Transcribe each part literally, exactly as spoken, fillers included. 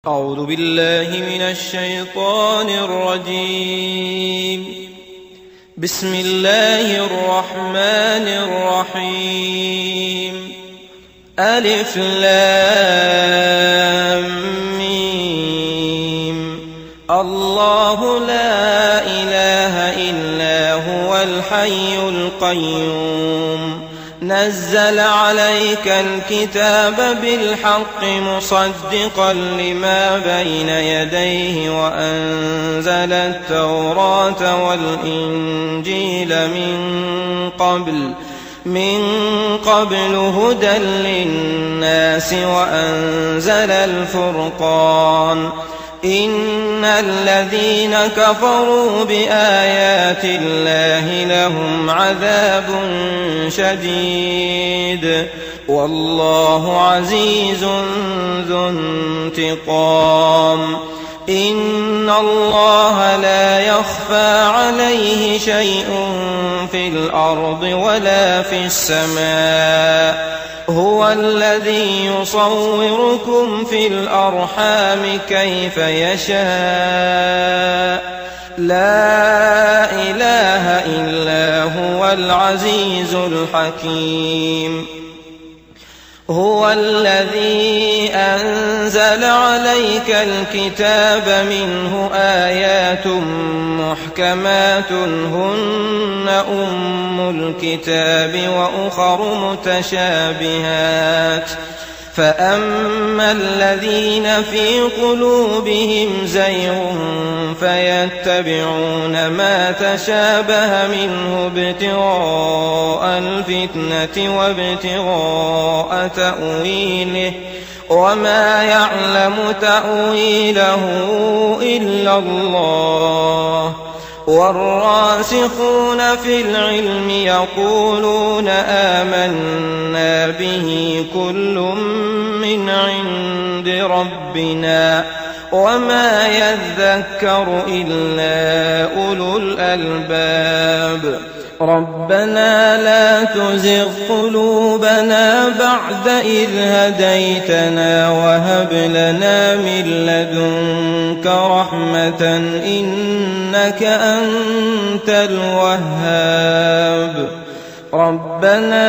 أعوذ بالله من الشيطان الرجيم. بسم الله الرحمن الرحيم. ألف لام ميم. الله لا إله إلا هو الحي القيوم نزل عليك الكتاب بالحق مصدقا لما بين يديه وأنزل التوراة والإنجيل من قبل من قبل هدى للناس وأنزل الفرقان إن الذين كفروا بآيات الله لهم عذاب شديد والله عزيز ذو انتقام. إن الله لا يخفى عليه شيء في الأرض ولا في السماء هو الذي يصوركم في الأرحام كيف يشاء لا إله إلا هو العزيز الحكيم. هو الذي أنزل عليك الكتاب منه آيات محكمات هن أم الكتاب وأخر متشابهات فأما الذين في قلوبهم زيغ فيتبعون ما تشابه منه ابتغاء الفتنة وابتغاء تأويله وما يعلم تأويله إلا الله والراسخون في العلم يقولون آمنا به كل من عند ربنا وما يذكر إلا أولو الألباب. ربنا لا تزغ قلوبنا بعد إذ هديتنا وهب لنا من لدنك رحمة إنك أنت الوهاب. ربنا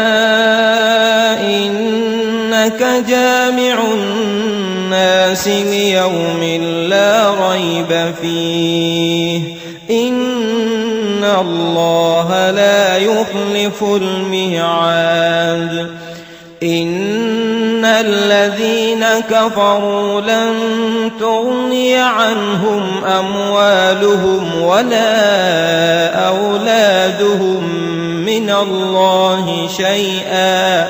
إنك جامع الناس ليوم لا ريب فيه إن الله لا يخلف الميعاد. إن الذين كفروا لن تغني عنهم أموالهم ولا أولادهم من الله شيئا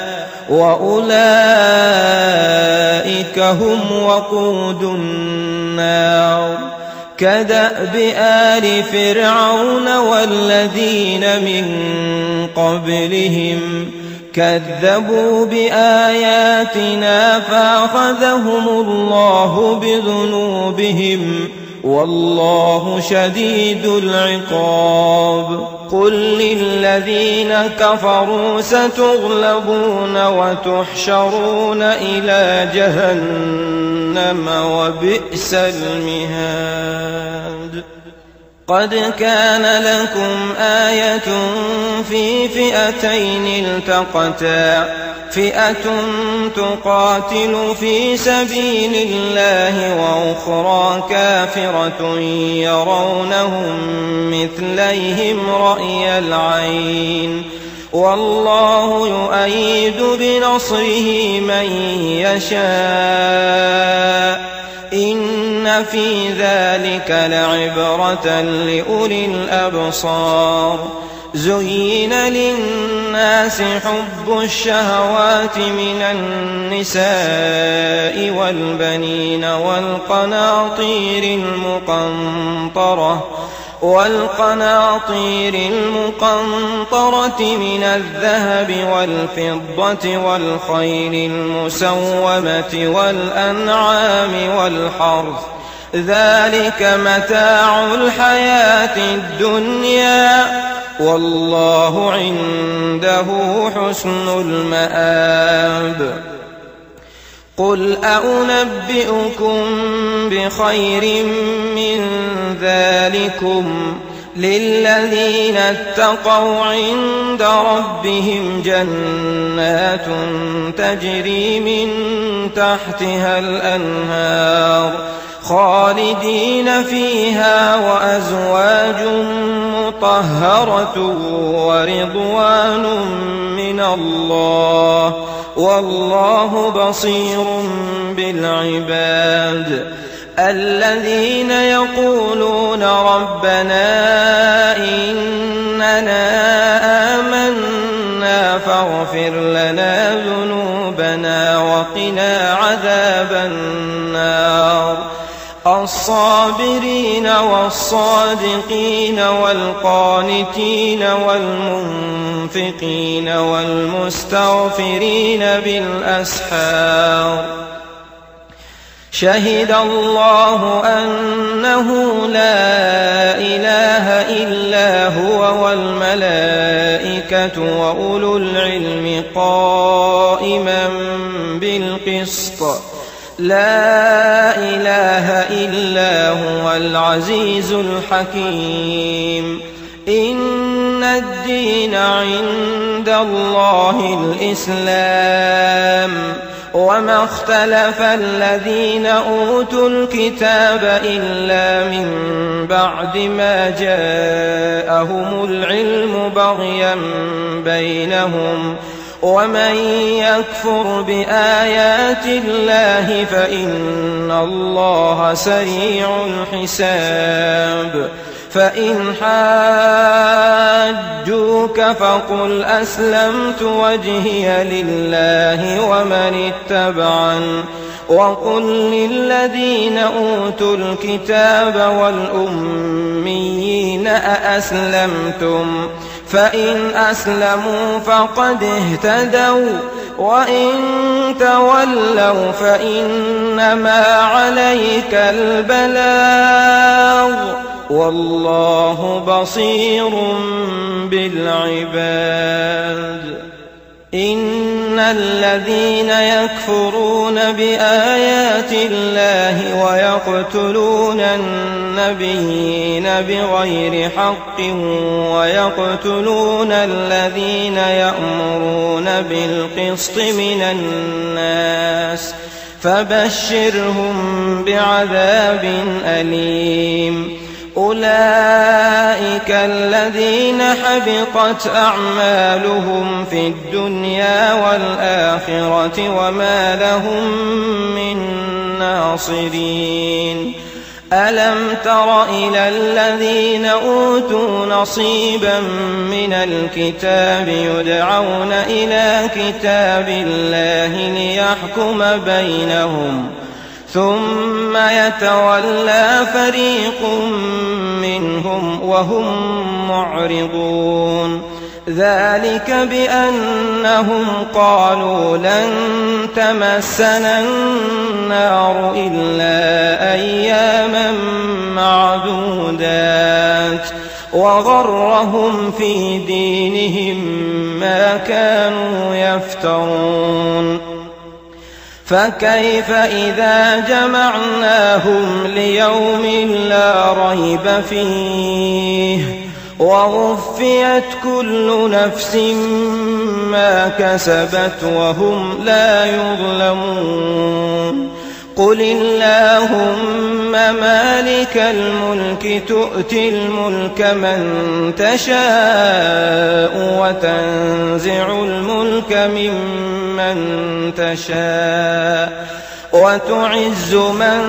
وأولئك هم وقود النار كدأب آل فرعون والذين من قبلهم كذبوا بآياتنا فأخذهم الله بذنوبهم والله شديد العقاب. قل للذين كفروا ستغلبون وتحشرون إلى جهنم وبئس المهاد. قد كان لكم آية في فئتين التقتا فئة تقاتل في سبيل الله وأخرى كافرة يرونهم مثليهم رأي العين والله يؤيد بنصره من يشاء إن في ذلك لعبرة لأولي الأبصار. زين للناس حب الشهوات من النساء والبنين والقناطير المقنطرة والقناطير المقنطرة من الذهب والفضة والخيل المسومة والأنعام والحرث ذلك متاع الحياة الدنيا والله عنده حسن المآب. قل أنبئكم بخير من ذلكم للذين اتقوا عند ربهم جنات تجري من تحتها الأنهار خالدين فيها وأزواج مطهرة ورضوان من الله والله بصير بالعباد. الذين يقولون ربنا إننا آمنا فاغفر لنا ذنوبنا وقنا عذاب النار الصابرين والصادقين والقانتين والمنفقين والمستغفرين بالأسحار شهد الله أنه لا إله إلا هو والملائكة وأولو العلم قائما بالقسط لا إله إلا هو العزيز الحكيم. إن الدين عند الله الإسلام وما اختلف الذين أوتوا الكتاب إلا من بعد ما جاءهم العلم بغيا بينهم ومن يكفر بآيات الله فإن الله سريع الحساب. فإن حاجوك فقل أسلمت وجهي لله ومن اتبعن وقل للذين أوتوا الكتاب والأميين أأسلمتم فإن أسلموا فقد اهتدوا وإن تولوا فإنما عليك البلاغ والله بصير بالعباد. إن الذين يكفرون بآيات الله ويقتلون النبيين بغير حق ويقتلون الذين يأمرون بالقسط من الناس فبشرهم بعذاب أليم. أولئك الذين حبطت أعمالهم في الدنيا والآخرة وما لهم من ناصرين. ألم تر إلى الذين أوتوا نصيبا من الكتاب يدعون إلى كتاب الله ليحكم بينهم ثم يتولى فريق منهم وهم معرضون. ذلك بأنهم قالوا لن تمسنا النار إلا أياما معدودات وغرهم في دينهم ما كانوا يفترون. فكيف إذا جمعناهم ليوم لا ريب فيه ووفيت كل نفس ما كسبت وهم لا يظلمون. قل اللهم مالك الملك تؤتي الملك من تشاء وتنزع الملك ممن تشاء وتعز من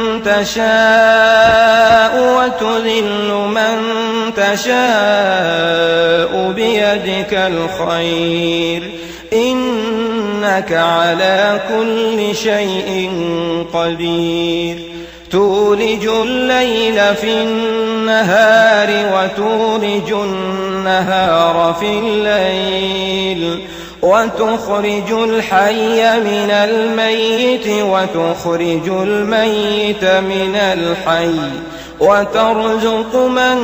تشاء وتذل من تشاء بيدك الخير إنك على كل شيء قدير. تولج الليل في النهار وتولج النهار في الليل وتخرج الحي من الميت وتخرج الميت من الحي وترزق من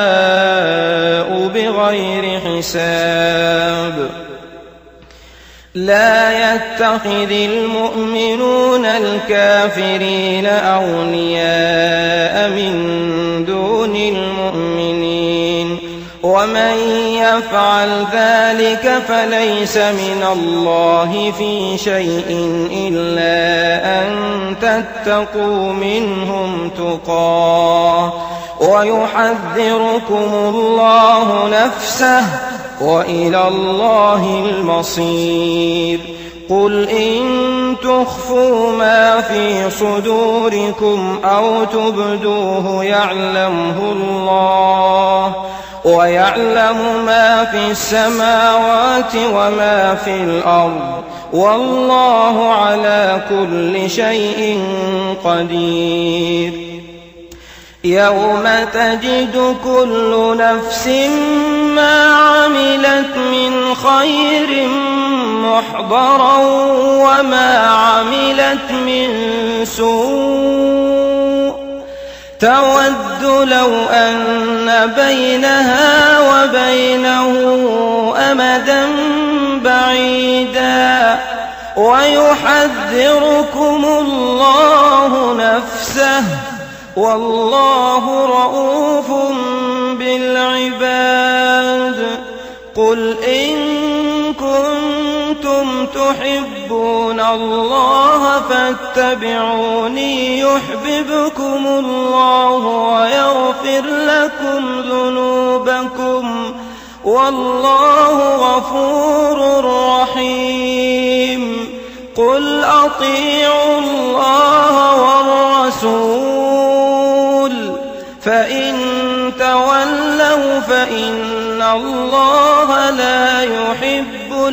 تشاء بغير حساب. لا يتخذ المؤمنون الكافرين أولياء من دون المؤمنين ومن يفعل ذلك فليس من الله في شيء إلا أن تتقوا منهم تقاه ويحذركم الله نفسه وإلى الله المصير. قل إن تخفوا ما في صدوركم أو تبدوه يعلمه الله ويعلم ما في السماوات وما في الأرض والله على كل شيء قدير. يوم تجد كل نفس ما عملت من خير محضرا وما عملت من سوء تود لو أن بينها وبينه أمدا بعيدا ويحذركم الله نفسه والله رؤوف بالعباد. قل إن كنتم تحبون الله فاتبعوني يحببكم الله ويغفر لكم ذنوبكم والله غفور رحيم. قل أطيعوا الله والرسول فإن تولوا فإن الله لا يحب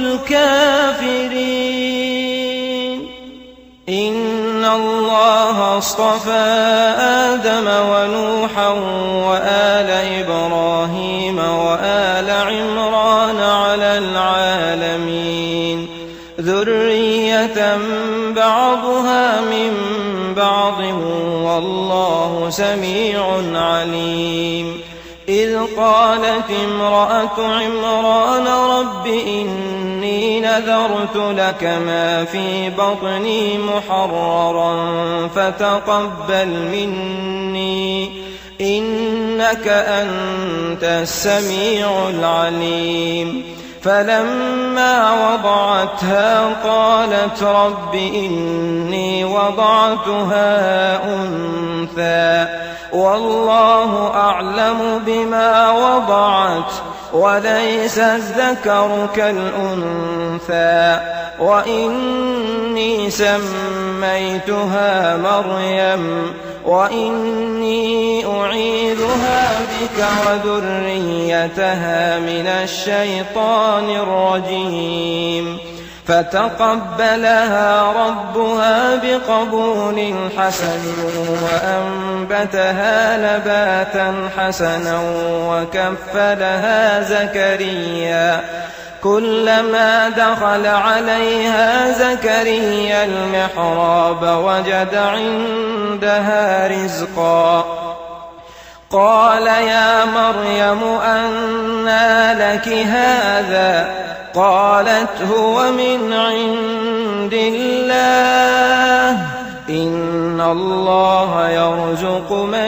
الكافرين. إن الله اصطفى آدم ونوحا وآل إبراهيم وآل عمران على العالمين ذرية بعضها من بعض والله سميع عليم. إذ قالت امرأة عمران رب إني نذرت لك ما في بطني محررا فتقبل مني إنك أنت السميع العليم. فلما وضعتها قالت رب إني وضعتها أنثى والله أعلم بما وضعت وليس الذكر كالأنثى وإني سميتها مريم وإني أعيذها بك وذريتها من الشيطان الرجيم. فتقبلها ربها بقبول حسن وأنبتها نباتا حسنا وكفلها زكريا كلما دخل عليها زكريا المحراب وجد عندها رزقا قال يا مريم أنى لك هذا قالت هو من عند الله إن الله يرزق من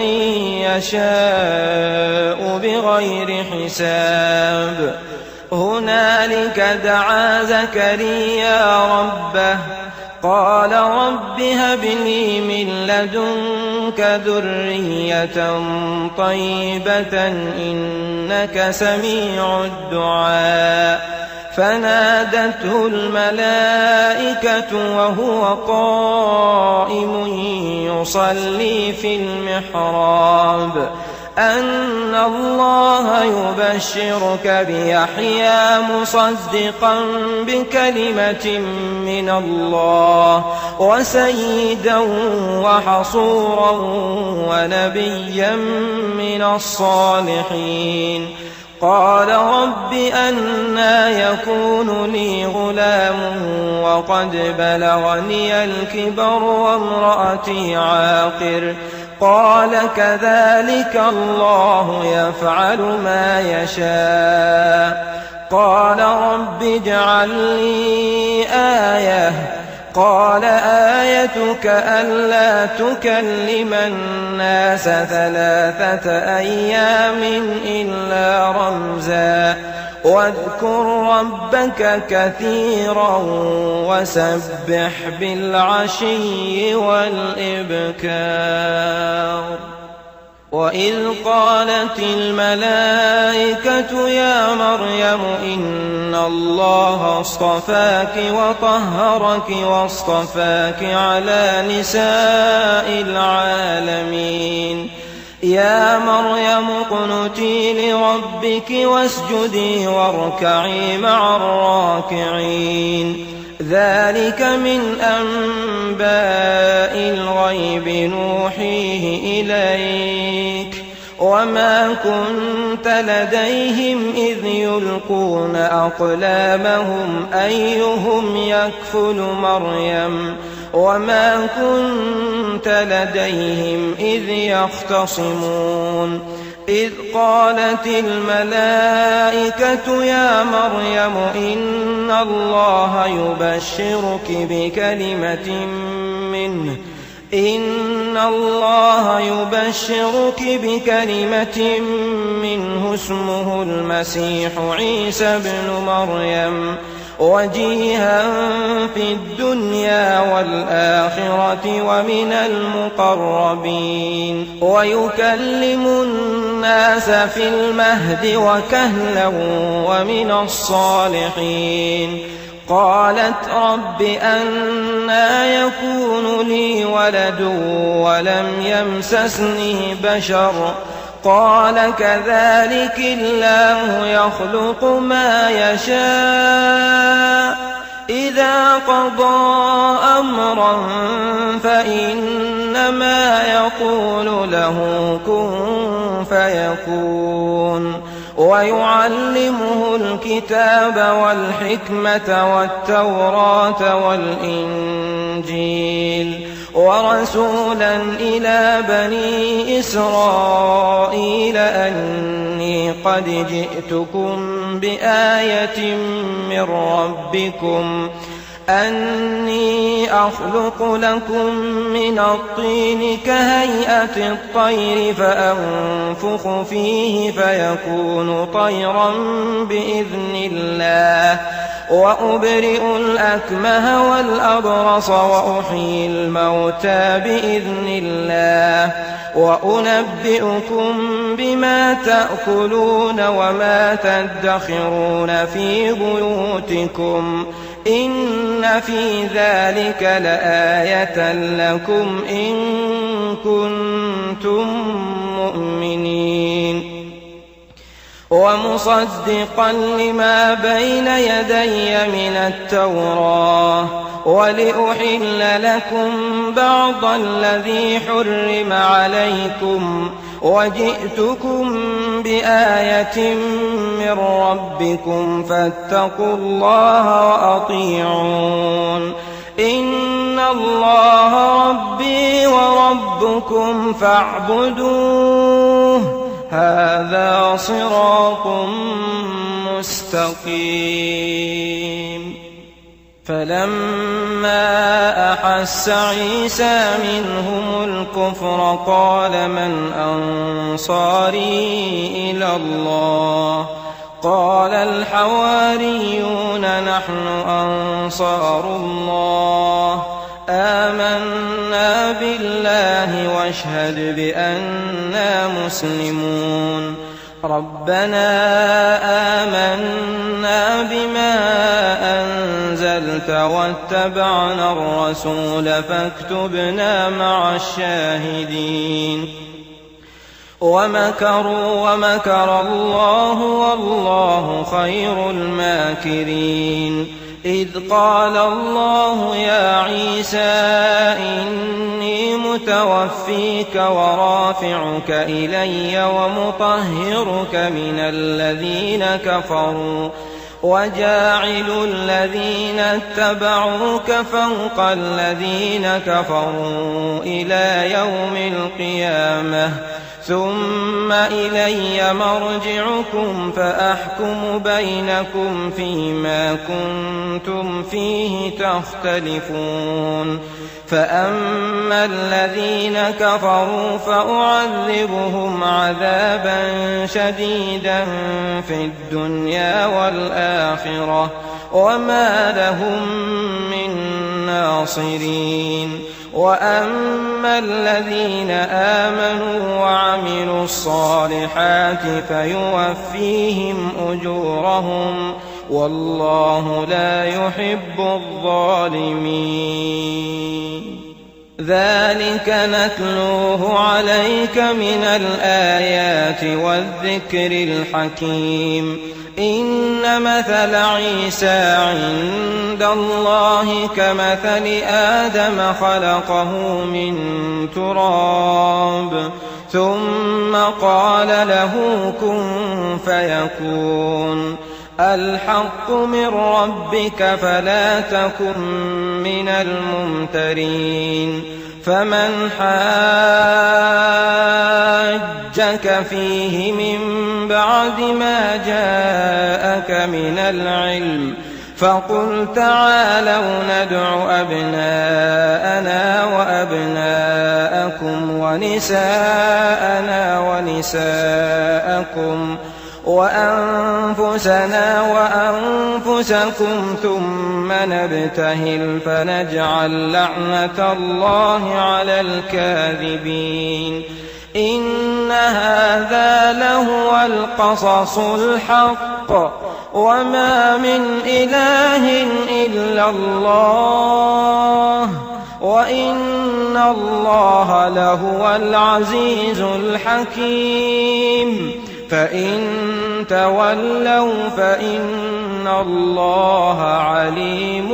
يشاء بغير حساب. هنالك دعا زكريا ربه قال رب هب لي من لدنك ذرية طيبة إنك سميع الدعاء. فنادته الملائكة وهو قائم يصلي في المحراب أن الله يبشرك بيحيى مصدقا بكلمة من الله وسيدا وحصورا ونبيا من الصالحين. قال رب أنى يكون لي غلام وقد بلغني الكبر وامرأتي عاقر قال كذلك الله يفعل ما يشاء. قال رب اجعل لي آية قال آيتك ألا تكلم الناس ثلاثة أيام إلا رمزا واذكر ربك كثيرا وسبح بالعشي والإبكار. وإذ قالت الملائكة يا مريم إن الله اصطفاك وطهرك واصطفاك على نساء العالمين يا مريم اقنتي لربك واسجدي واركعي مع الراكعين ذلك من أنباء الغيب نوحيه إليك وما كنت لديهم إذ يلقون أقلامهم أيهم يكفل مريم وما كنت لديهم إذ يختصمون إذ قالت الملائكة يا مريم إن الله يبشرك بكلمة منه إن الله يبشرك بكلمة منه اسمه المسيح عيسى ابن مريم وجيها في الدنيا والآخرة ومن المقربين ويكلم الناس في المهد وكهلا ومن الصالحين. قالت رب أنى يكون لي ولد ولم يمسسني بشر قال كذلك الله يخلق ما يشاء إذا قضى أمرا فإنما يقول له كن فيكون. ويعلمه الكتاب والحكمة والتوراة والإنجيل ورسولا إلى بني إسرائيل أني قد جئتكم بآية من ربكم أني أخلق لكم من الطين كهيئة الطير فأنفخ فيه فيكون طيرا بإذن الله وأبرئ الأكمه والأبرص وأحيي الموتى بإذن الله وأنبئكم بما تأكلون وما تدخرون في بيوتكم إن في ذلك لآية لكم إن كنتم مؤمنين. ومصدقا لما بين يدي من التوراة ولأحل لكم بعض الذي حرم عليكم وجئتكم بآية من ربكم فاتقوا الله وأطيعون إن الله ربي وربكم فاعبدوه هذا صراط مستقيم. فلما أحس عيسى منهم الكفر قال من أنصاري إلى الله قال الحواريون نحن أنصار الله آمنا بالله واشهد بأننا مسلمون. ربنا آمنا بما أنزلت واتبعنا الرسول فاكتبنا مع الشاهدين. ومكروا ومكر الله والله خير الماكرين. إذ قال الله يا عيسى إني متوفيك ورافعك إلي ومطهرك من الذين كفروا وجاعل الذين اتبعوك فوق الذين كفروا إلى يوم القيامة ثم إلي مرجعكم فأحكم بينكم فيما كنتم فيه تختلفون فأما الذين كفروا فأعذبهم عذابا شديدا في الدنيا والآخرة وما لهم من ناصرين وأما الذين آمنوا وعملوا الصالحات فيوفيهم أجورهم والله لا يحب الظالمين ذلك نتلوه عليك من الآيات والذكر الحكيم إن مثل عيسى عند الله كمثل آدم خلقه من تراب ثم قال له كن فيكون الحق من ربك فلا تكن من الممترين فمن حاجك فيه من بعد ما جاءك من العلم فقل تعالوا ندع أبناءنا وأبناءكم ونساءنا ونساءكم وأنفسنا وأنفسكم ثم نبتهل فنجعل لعنة الله على الكاذبين إن هذا لهو القصص الحق وما من إله إلا الله وإن الله لهو العزيز الحكيم فإن تولوا فإن الله عليم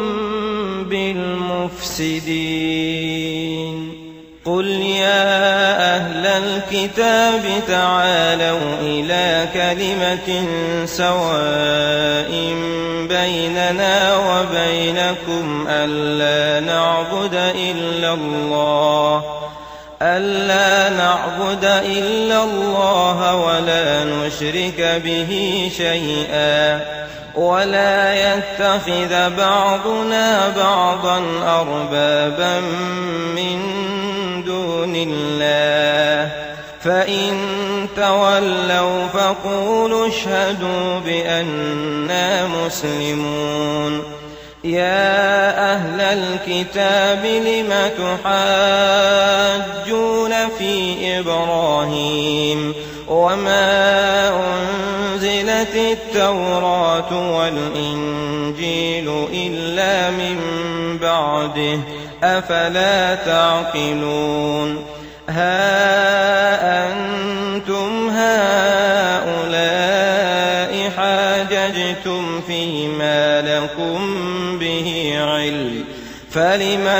بالمفسدين قل يا أهل الكتاب تعالوا إلى كلمة سواء بيننا وبينكم ألا نعبد إلا الله ألا نعبد إلا الله ولا نشرك به شيئا ولا يتخذ بعضنا بعضا أربابا من دون الله فإن تولوا فقولوا اشهدوا بأننا مسلمون يا أهل الكتاب لم تحاجون في إبراهيم وما أنزلت التوراة والإنجيل إلا من بعده أفلا تعقلون ها أنتم هؤلاء حاججتم فيما لكم به علم فلم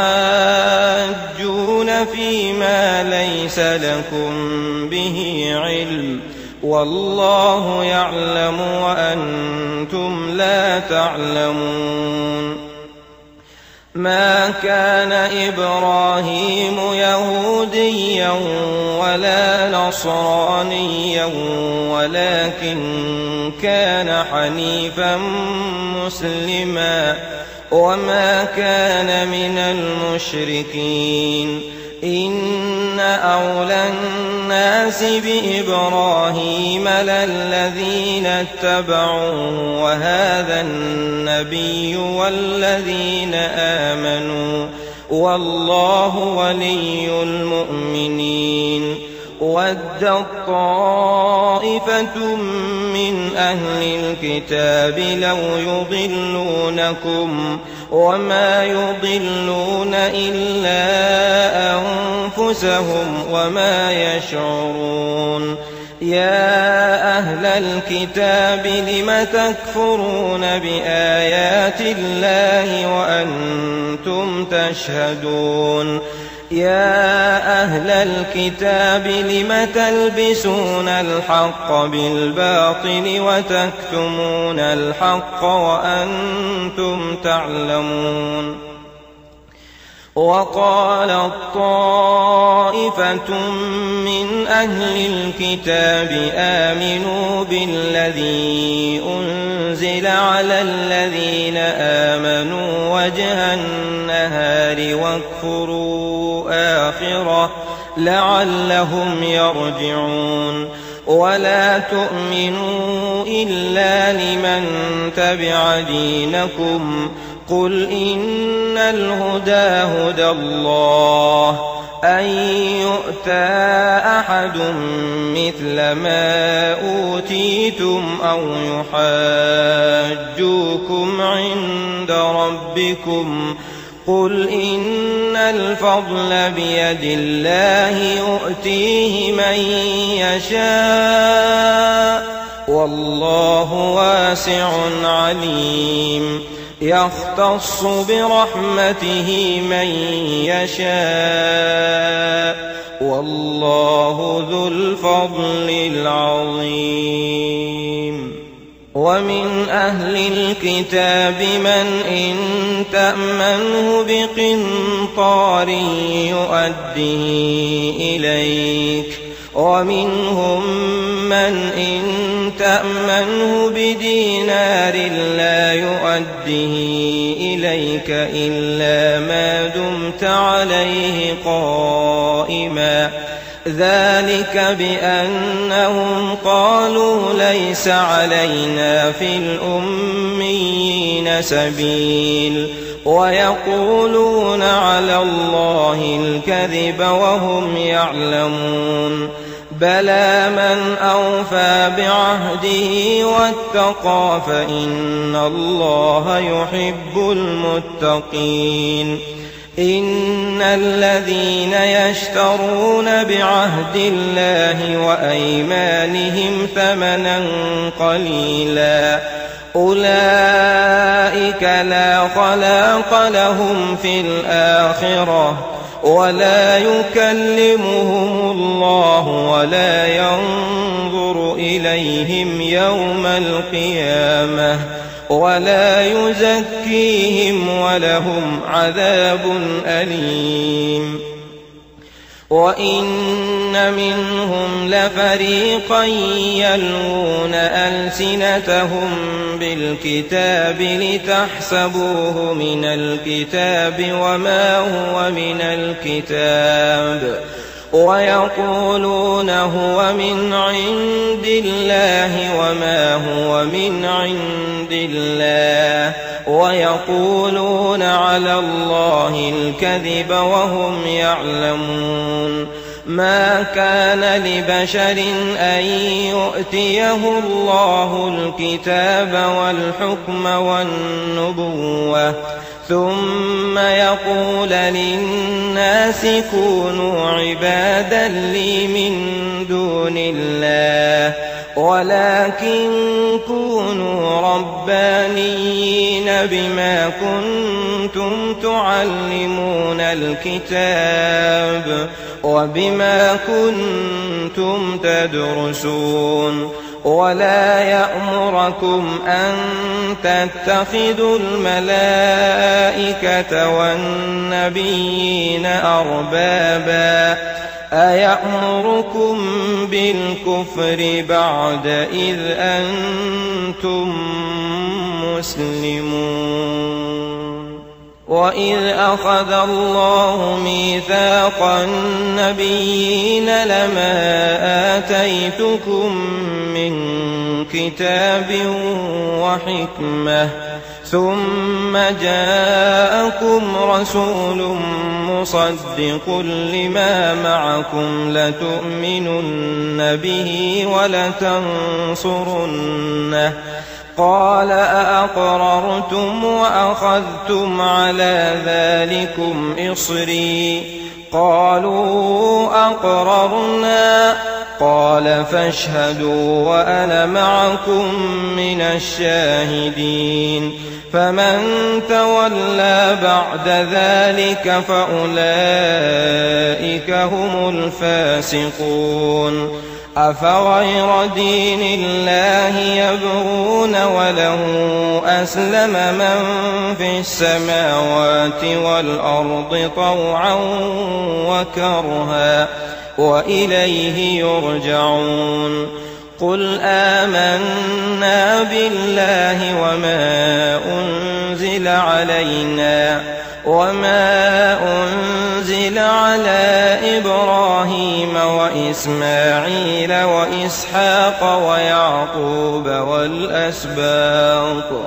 تحاجون فيما ليس لكم به علم والله يعلم وأنتم لا تعلمون ما كان إبراهيم يهوديا ولا نصرانيا ولكن كان حنيفا مسلما وما كان من المشركين إن أولى الناس بإبراهيم للذين اتبعوه وهذا النبي والذين آمنوا والله ولي المؤمنين ودت طائفة من أهل الكتاب لو يضلونكم وما يضلون إلا أنفسهم وما يشعرون يا أهل الكتاب لم تكفرون بآيات الله وأنتم تشهدون يا أهل الكتاب لم تلبسون الحق بالباطل وتكتمون الحق وأنتم تعلمون وقالت طائفة من أهل الكتاب آمنوا بالذي أنزل على الذين آمنوا وجه النهار واكفروا آخره لعلهم يرجعون ولا تؤمنوا إلا لمن تبع دينكم قل إن الهدى هدى الله أن يؤتى أحد مثل ما أوتيتم أو يحاجوكم عند ربكم قل إن الفضل بيد الله يؤتيه من يشاء والله واسع عليم يختص برحمته من يشاء والله ذو الفضل العظيم ومن أهل الكتاب من إن تأمنه بقنطار يؤديه إليك ومنهم من إن تأمنه بدينار لا يؤديه إليك إلا ما دمت عليه قائما ذلك بأنهم قالوا ليس علينا في الأميين سبيل ويقولون على الله الكذب وهم يعلمون بلى من أوفى بعهده واتقى فإن الله يحب المتقين إن الذين يشترون بعهد الله وأيمانهم ثمنا قليلا أولئك لا خلاق لهم في الآخرة ولا يكلمهم الله ولا ينظر إليهم يوم القيامة ولا يزكيهم ولهم عذاب أليم وإن منهم لفريقا يلوون ألسنتهم بالكتاب لتحسبوه من الكتاب وما هو من الكتاب ويقولون هو من عند الله وما هو من عند الله ويقولون على الله الكذب وهم يعلمون ما كان لبشر أن يؤتيه الله الكتاب والحكم والنبوة ثم يقول للناس كونوا عبادا لي من دون الله ولكن كونوا ربانيين بما كنتم تعلمون الكتاب وبما كنتم تدرسون ولا يأمركم أن تتخذوا الملائكة والنبيين أربابا أيأمركم بالكفر بعد إذ أنتم مسلمون وإذ أخذ الله ميثاق النبيين لما آتيتكم من كتاب وحكمة ثم جاءكم رسول مصدق لما معكم لتؤمنن به ولتنصرنه قال أأقررتم وأخذتم على ذلكم إصري قالوا أقررنا قال فاشهدوا وأنا معكم من الشاهدين فمن تولى بعد ذلك فأولئك هم الفاسقون أفغير دين الله يبغون وله أسلم من في السماوات والأرض طوعا وكرها وإليه يرجعون قل آمنا بالله وما أنزل علينا وما أنزل على إبراهيم وإسماعيل وإسحاق ويعقوب والأسباط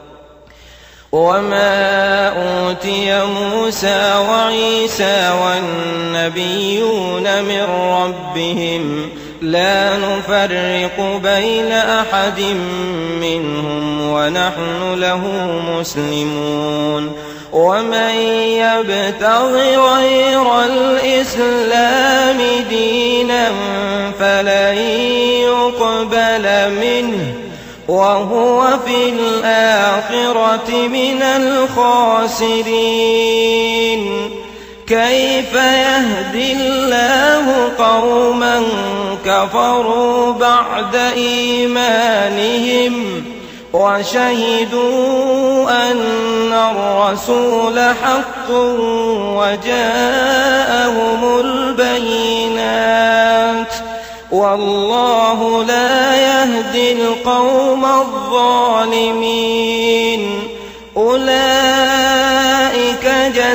وما أوتي موسى وعيسى والنبيون من ربهم لا نفرق بين أحد منهم ونحن له مسلمون ومن يبتغ غير الإسلام دينا فلن يقبل منه وهو في الآخرة من الخاسرين كيف يهدي الله قوما كفروا بعد إيمانهم وشهدوا أن الرسول حق وجاءهم البينات والله لا يهدي القوم الظالمين أولئك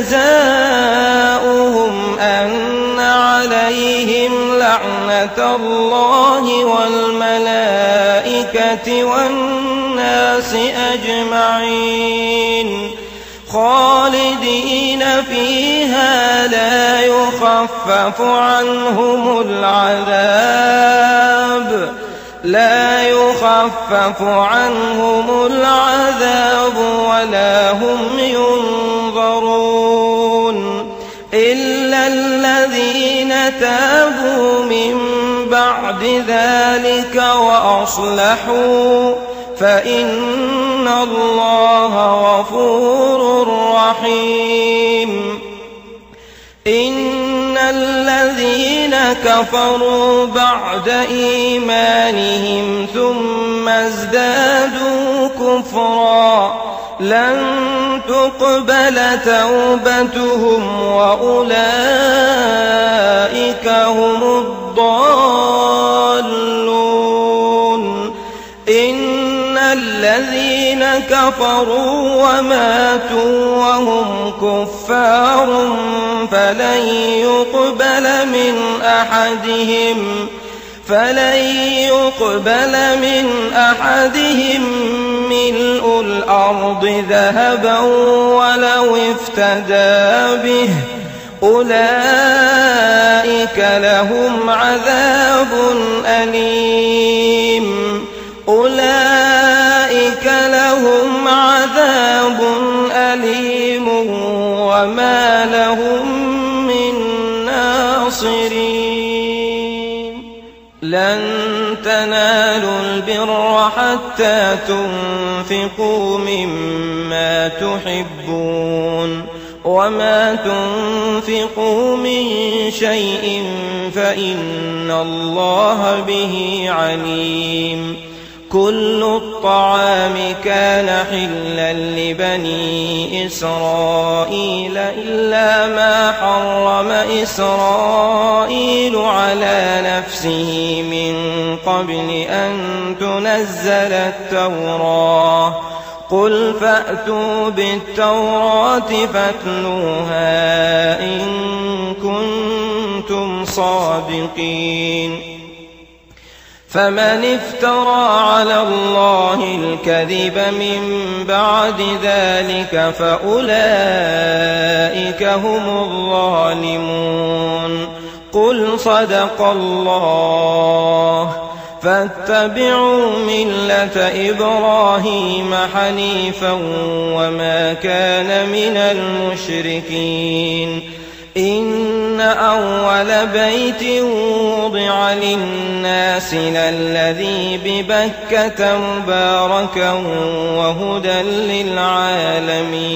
جزاؤهم أن عليهم لعنة الله والملائكة والناس أجمعين خالدين فيها لا يخفف عنهم العذاب لا يخفف عنهم العذاب ولا هم ينظرون إلا الذين تابوا من بعد ذلك وأصلحوا فإن الله غفور رحيم إن الذين كفروا بعد إيمانهم ثم ازدادوا كفرا لن تقبل توبتهم وأولئك هم الضالون إن الذين كفروا وماتوا وهم كفار فلن يقبل من أحدهم فلن يقبل من أحدهم ملء الأرض ذهبا ولو افتدى به أولئك لهم عذاب أليم أولئك لهم عذاب أليم وما لهم من ناصرين لن تنالوا البر حتى تنفقوا مما تحبون وما تنفقوا من شيء فإن الله به عليم كل الطعام كان حلا لبني إسرائيل إلا ما حرم إسرائيل على نفسه من قبل أن تنزل التوراة قل فأتوا بالتوراة فاتلوها إن كنتم صادقين فمن افترى على الله الكذب من بعد ذلك فأولئك هم الظالمون قل صدق الله فاتبعوا ملة إبراهيم حنيفا وما كان من المشركين إن أول بيت وضع للناس للذي ببكة مباركا وهدى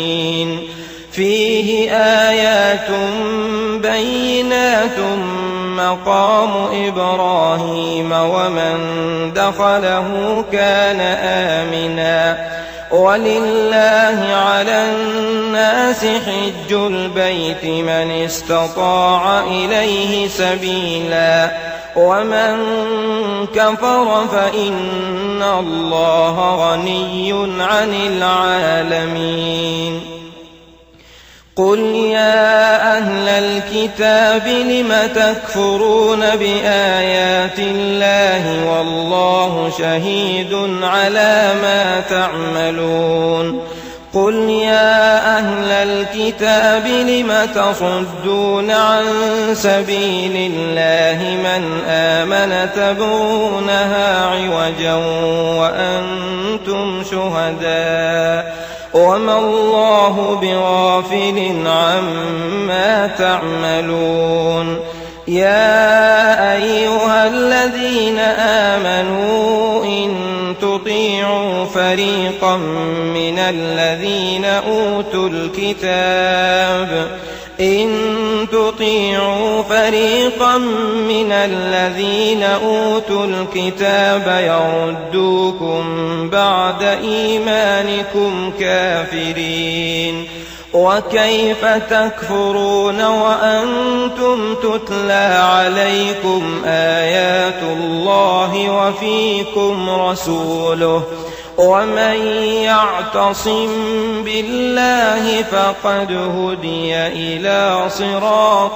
للعالمين فيه آيات بينات مقام إبراهيم ومن دخله كان آمنا ولله على الناس حج البيت من استطاع إليه سبيلا ومن كفر فإن الله غني عن العالمين. قل يا أهل الكتاب لم تكفرون بآيات الله والله شهيد على ما تعملون. قل يا أهل الكتاب لم تصدون عن سبيل الله من آمن تبغونها عوجا وأنتم شهداء وما الله بغافل عما تعملون. يا أيها الذين آمنوا إن تطيعوا فريقا من الذين أوتوا الكتاب إن تطيعوا فريقا من الذين أوتوا الكتاب يردوكم بعد إيمانكم كافرين وكيف تكفرون وأنتم تتلى عليكم آيات الله وفيكم رسوله ومن يعتصم بالله فقد هدي إلى صراط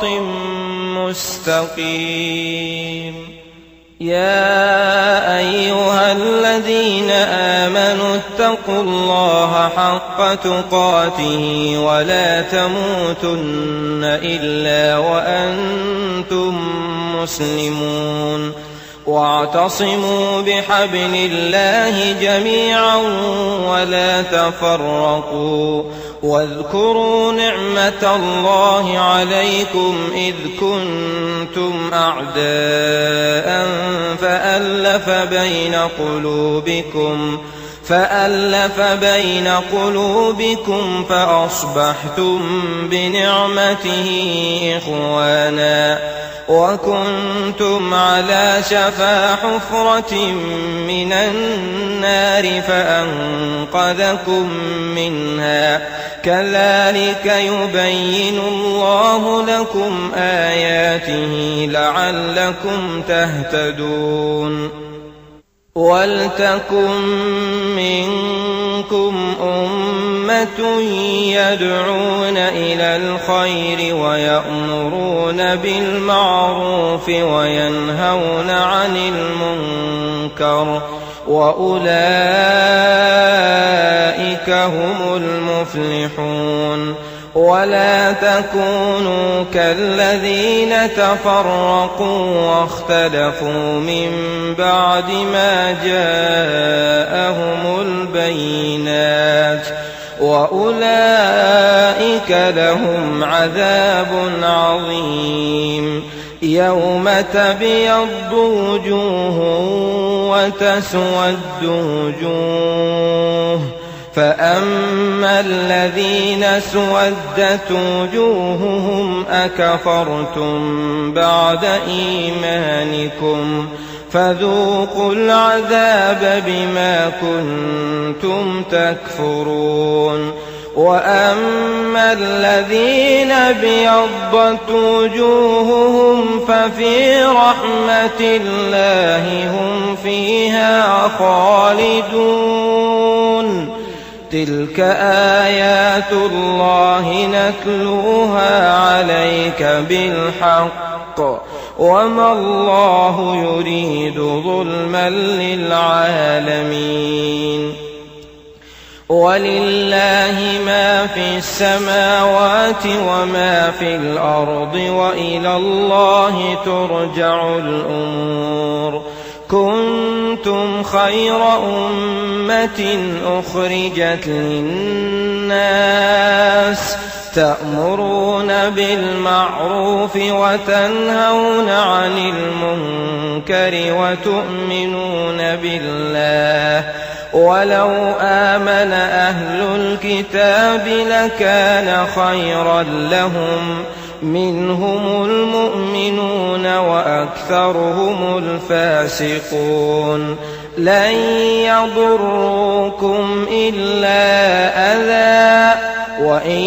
مستقيم. يا أيها الذين آمنوا اتقوا الله حق تقاته ولا تموتن إلا وأنتم مسلمون واعتصموا بحبل الله جميعا ولا تفرقوا واذكروا نعمة الله عليكم إذ كنتم أعداء فألف بين قلوبكم فألف بين قلوبكم فأصبحتم بنعمته إخوانا وكنتم على شفا حفرة من النار فأنقذكم منها كذلك يبين الله لكم آياته لعلكم تهتدون. ولتكن منكم أمة يدعون إلى الخير ويأمرون بالمعروف وينهون عن المنكر وأولئك هم المفلحون. ولا تكونوا كالذين تفرقوا واختلفوا من بعد ما جاءهم البينات وأولئك لهم عذاب عظيم. يوم تبيض وجوه وتسود وجوه فأما الذين اسودت وجوههم أكفرتم بعد إيمانكم فذوقوا العذاب بما كنتم تكفرون. وأما الذين ابيضت وجوههم ففي رحمة الله هم فيها خالدون. تلك آيات الله نتلوها عليك بالحق وما الله يريد ظلما للعالمين. ولله ما في السماوات وما في الأرض وإلى الله ترجع الأمور. كنتم خير أمة أخرجت للناس تأمرون بالمعروف وتنهون عن المنكر وتؤمنون بالله. ولو آمن أهل الكتاب لكان خيرا لهم منهم المؤمنون وأكثرهم الفاسقون لن يضروكم إلا أذى وإن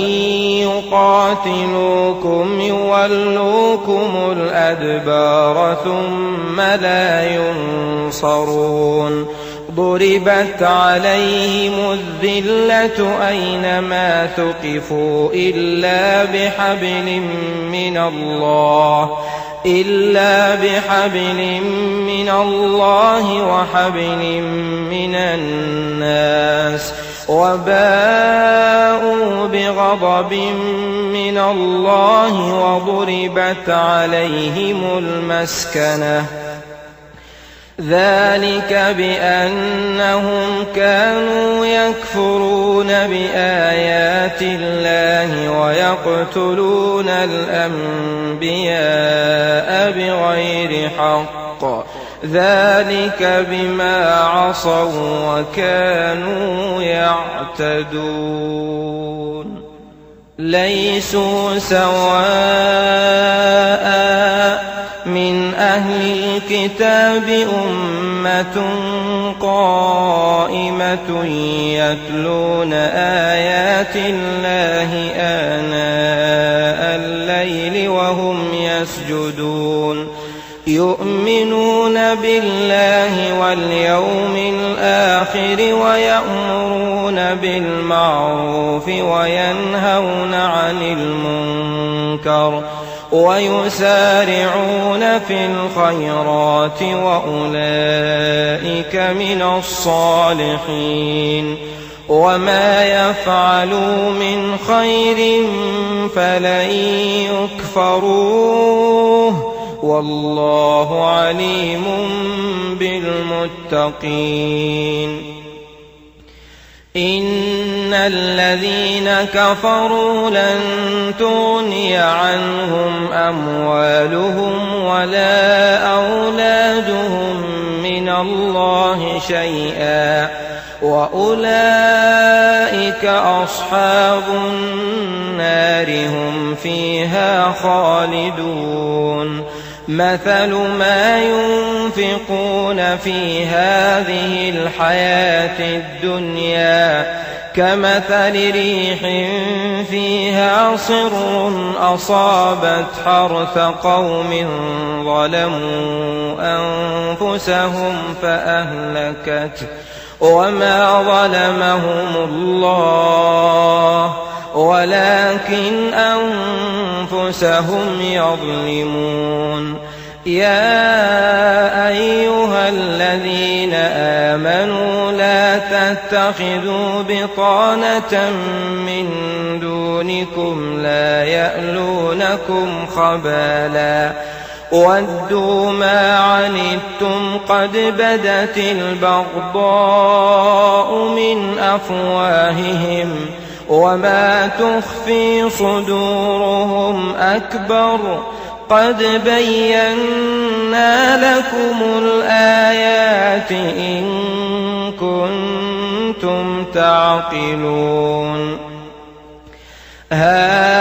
يقاتلوكم يولوكم الأدبار ثم لا ينصرون ضربت عليهم الذلة أينما ثقفوا إلا بحبل من الله إلا بحبل من الله وحبل من الناس وباءوا بغضب من الله وضربت عليهم المسكنة ذلك بأنهم كانوا يكفرون بآيات الله ويقتلون الأنبياء بغير حق ذلك بما عصوا وكانوا يعتدون ليسوا سواء من أهل الكتاب أمة قائمة يتلون آيات الله آناء الليل وهم يسجدون يؤمنون بالله واليوم الآخر ويأمرون بالمعروف وينهون عن المنكر ويسارعون في الخيرات وأولئك من الصالحين وما يفعلوا من خير فلن يكفروه والله عليم بالمتقين إن الذين كفروا لن تغني عنهم أموالهم ولا أولادهم من الله شيئا وأولئك أصحاب النار هم فيها خالدون مثل ما ينفقون في هذه الحياة الدنيا كمثل ريح فيها صر أصابت حرث قوم ظلموا أنفسهم فأهلكته وما ظلمهم الله ولكن أنفسهم يظلمون يا أيها الذين آمنوا لا تتخذوا بطانة من دونكم لا يألونكم خبالا ودوا ما عنتم قد بدت البغضاء من أفواههم وما تخفي صدورهم أكبر قد بينا لكم الآيات إن كنتم تعقلون ها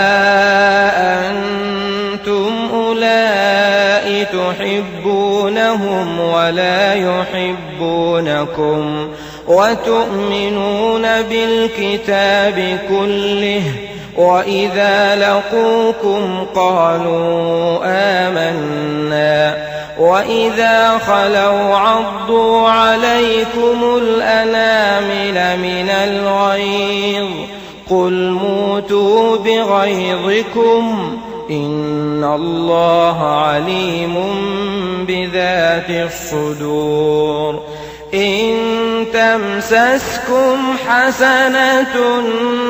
أنتم أولئك تحبونهم ولا يحبونكم وتؤمنون بالكتاب كله وإذا لقوكم قالوا آمنا وإذا خلوا عضوا عليكم الأنامل من الغيظ قل موتوا بغيظكم إن الله عليم بذات الصدور إن تمسسكم حسنة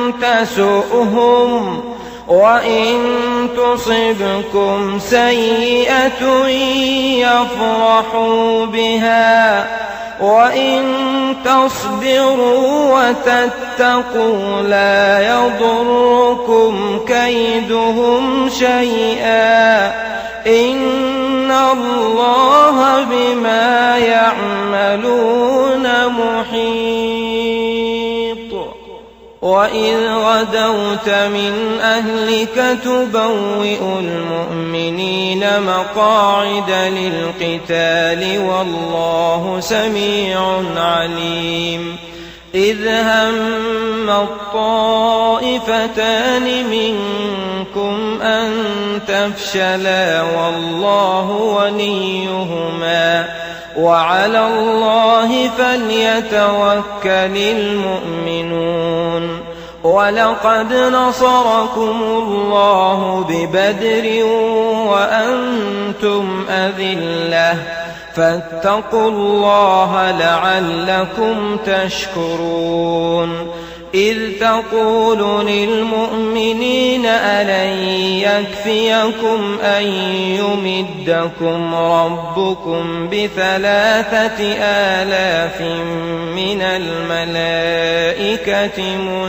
تسؤهم وإن تصبكم سيئة يفرحوا بها وإن تصبروا وتتقوا لا يضركم كيدهم شيئا إن الله بما يعملون محيط وإن وإذ غدوت من أهلك تبوئ المؤمنين مقاعد للقتال والله سميع عليم إذ هم الطائفتان منكم أن تفشلا والله وليهما وعلى الله فليتوكل المؤمنون ولقد نصركم الله ببدر وأنتم أذلة فاتقوا الله لعلكم تشكرون إذ تقول للمؤمنين ألن يكفيكم أن يمدكم ربكم بثلاثة آلاف من الملائكة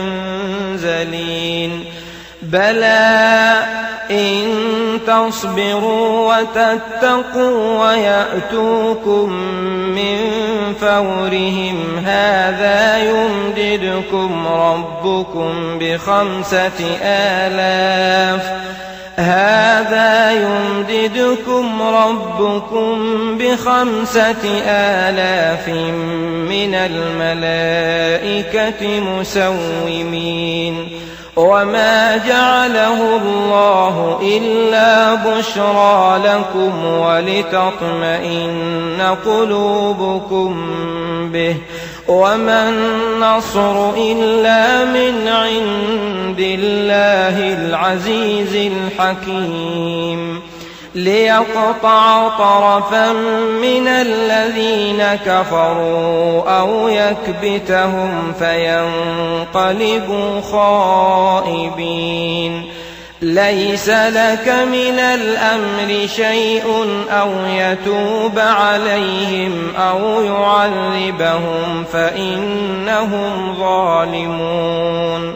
منزلين بلى إن تصبروا وتتقوا ويأتوكم من فورهم هذا يمددكم ربكم بخمسة آلاف هذا يمددكم ربكم بخمسة آلاف من الملائكة مسومين وما جعله الله إلا بشرى لكم ولتطمئن قلوبكم به وما النصر إلا من عند الله العزيز الحكيم ليقطع طرفا من الذين كفروا أو يكبتهم فينقلبوا خائبين ليس لك من الأمر شيء أو يتوب عليهم أو يعذبهم فإنهم ظالمون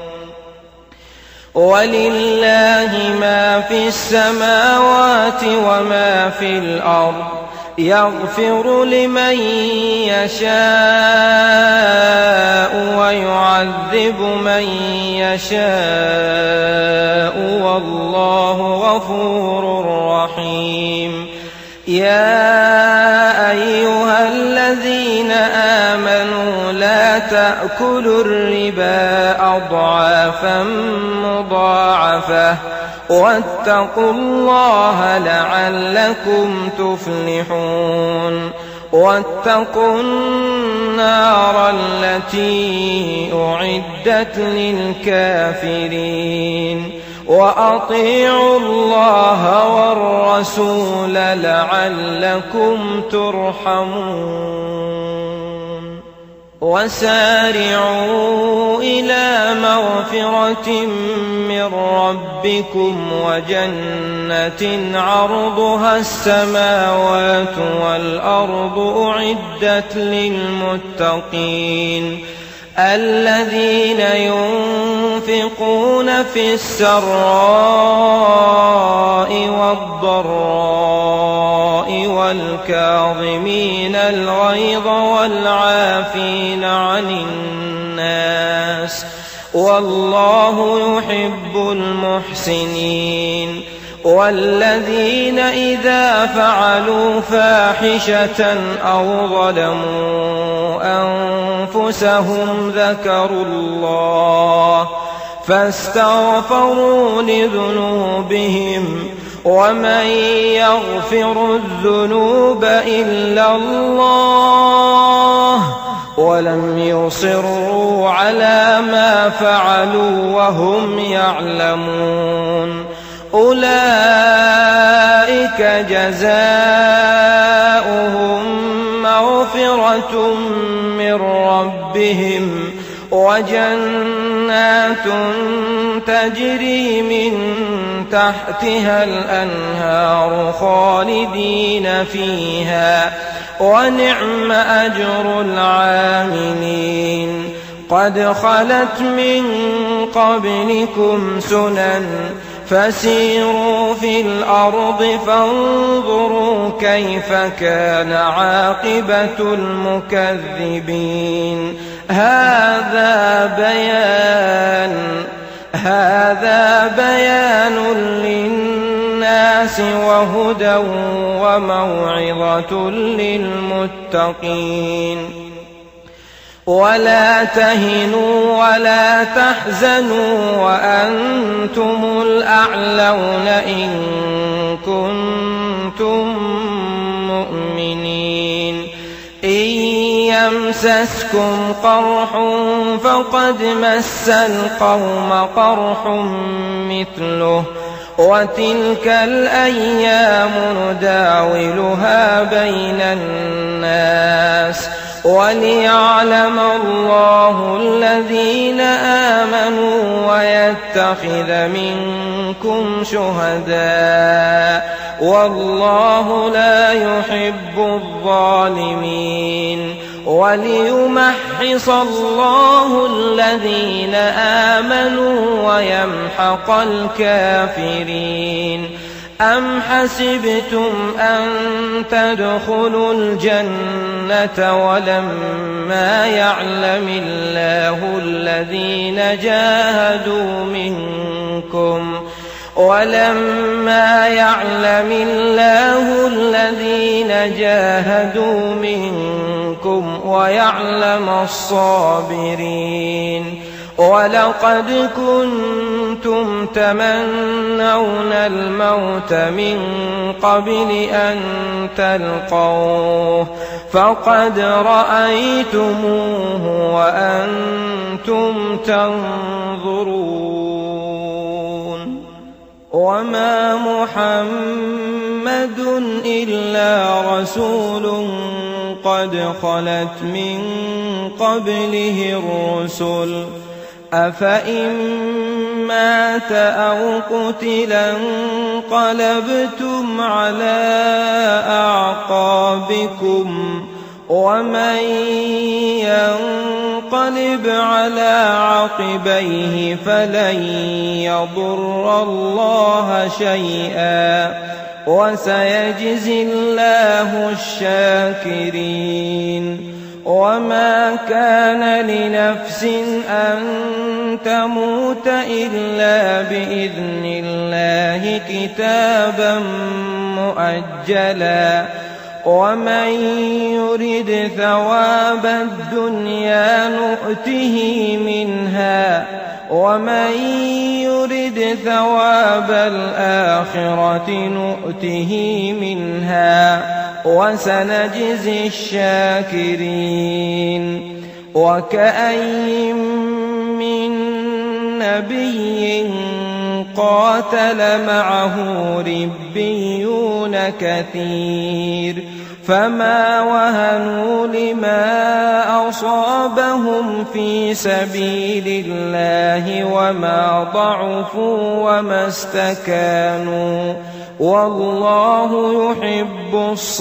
ولله ما في السماوات وما في الأرض يغفر لمن يشاء ويعذب من يشاء والله غفور رحيم يا أيها الذين آمنوا لا تأكلوا الربا أضعافا مضاعفة واتقوا الله لعلكم تفلحون واتقوا النار التي أعدت للكافرين وأطيعوا الله والرسول لعلكم ترحمون وسارعوا إلى مغفرة من ربكم وجنة عرضها السماوات والأرض أعدت للمتقين الذين ينفقون في السراء والضراء والكاظمين الغيظ والعافين عن الناس والله يحب المحسنين والذين إذا فعلوا فاحشة أو ظلموا أنفسهم ذكروا الله فاستغفروا لذنوبهم ومن يغفر الذنوب إلا الله ولم يصروا على ما فعلوا وهم يعلمون أولئك جزاؤهم مغفرة من ربهم وجنات تجري من تحتها الأنهار خالدين فيها ونعم أجر العاملين قد خلت من قبلكم سنن فسيروا في الأرض فانظروا كيف كان عاقبة المكذبين. هذا بيان هذا بيان للناس وهدى وموعظة للمتقين. ولا تهنوا ولا تحزنوا وأنتم الأعلون إن كنتم مؤمنين. إن يمسسكم قرح فقد مس القوم قرح مثله وتلك الأيام نداولها بين الناس وليعلم الله الذين آمنوا ويتخذ منكم شهداء والله لا يحب الظالمين. وليمحص الله الذين آمنوا ويمحق الكافرين. أم حسبتم أن تدخلوا الجنة ولما يعلم الله الذين جاهدوا منكم ولما يعلم الله الذين جاهدوا منكم ويعلم الصابرين. ولقد كنتم تمنون الموت من قبل أن تلقوه فقد رأيتموه وأنتم تنظرون. وما محمد إلا رسول قد خلت من قبله الرسل أفإن مات أو قتل انقلبتم على أعقابكم ومن ينقلب على عقبيه فلن يضر الله شيئا وسيجزي الله الشاكرين. وما كان لنفس أن تموت إلا بإذن الله كتابا مؤجلا ومن يرد ثواب الدنيا نؤته منها ومن يرد ثواب الآخرة نؤته منها وسنجزي الشاكرين. وكأي من نبي قاتل معه ربيون كثير فما وهنوا لما أصابهم في سبيل الله وما ضعفوا وما استكانوا والله يحب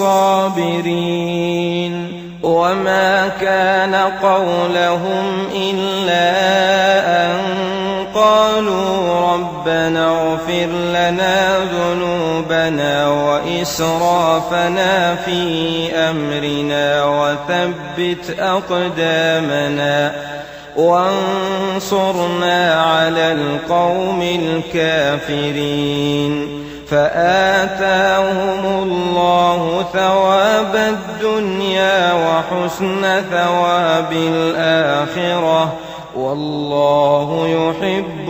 الصابرين. وما كان قولهم إلا أن قالوا ربنا اغفر لنا ذنوبنا وإسرافنا في أمرنا وثبت أقدامنا وانصرنا على القوم الكافرين. فآتاهم الله ثواب الدنيا وحسن ثواب الآخرة والله يحب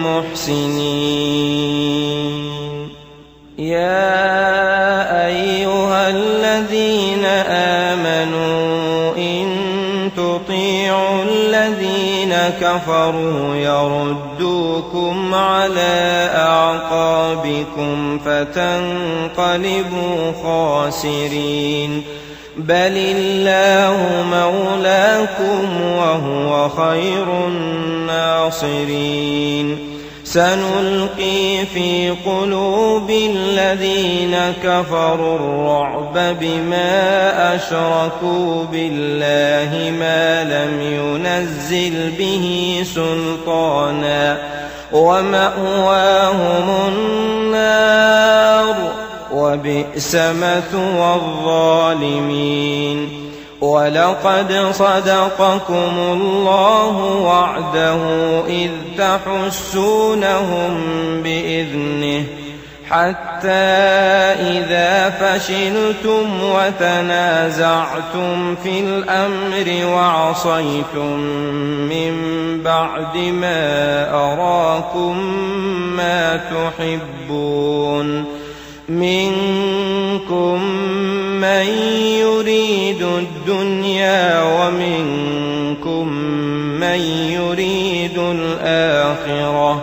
المحسنين. يا أيها الذين آمنوا إن تطيعوا الذين كفروا يردوكم على أعقابكم فتنقلبوا خاسرين. بل الله مولاكم وهو خير الناصرين. سنلقي في قلوب الذين كفروا الرعب بما أشركوا بالله ما لم ينزل به سلطانا ومأواهم النار وبئس مثوى الظالمين. ولقد صدقكم الله وعده إذ تحسونهم بإذنه حتى إذا فشلتم وتنازعتم في الأمر وعصيتم من بعد ما أراكم ما تحبون منكم من يريد الدنيا ومنكم من يريد الآخرة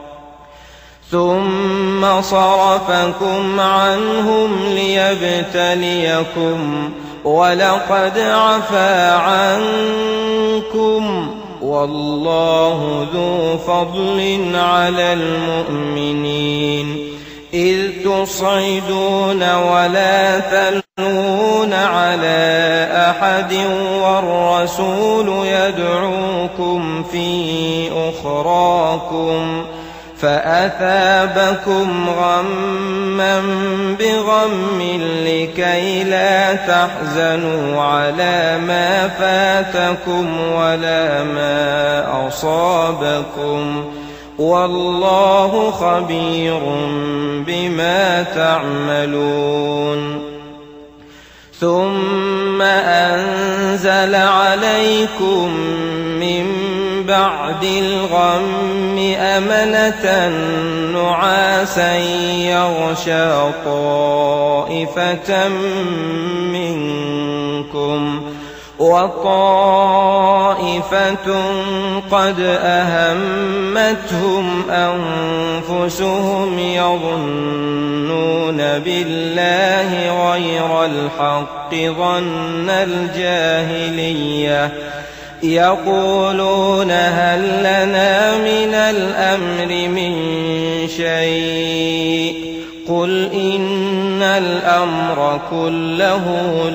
ثم صرفكم عنهم ليبتليكم ولقد عفا عنكم والله ذو فضل على المؤمنين. إذ تصعدون ولا تلوون على أحد والرسول يدعوكم في أخراكم فأثابكم غما بغم لكي لا تحزنوا على ما فاتكم ولا ما أصابكم والله خبير بما تعملون. ثم أنزل عليكم من بعد الغم أمنة نعاسا يغشى طائفة منكم وطائفة قد أهمتهم أنفسهم يظنون بالله غير الحق ظن الجاهلية يقولون هل لنا من الأمر من شيء قل إن الأمر كله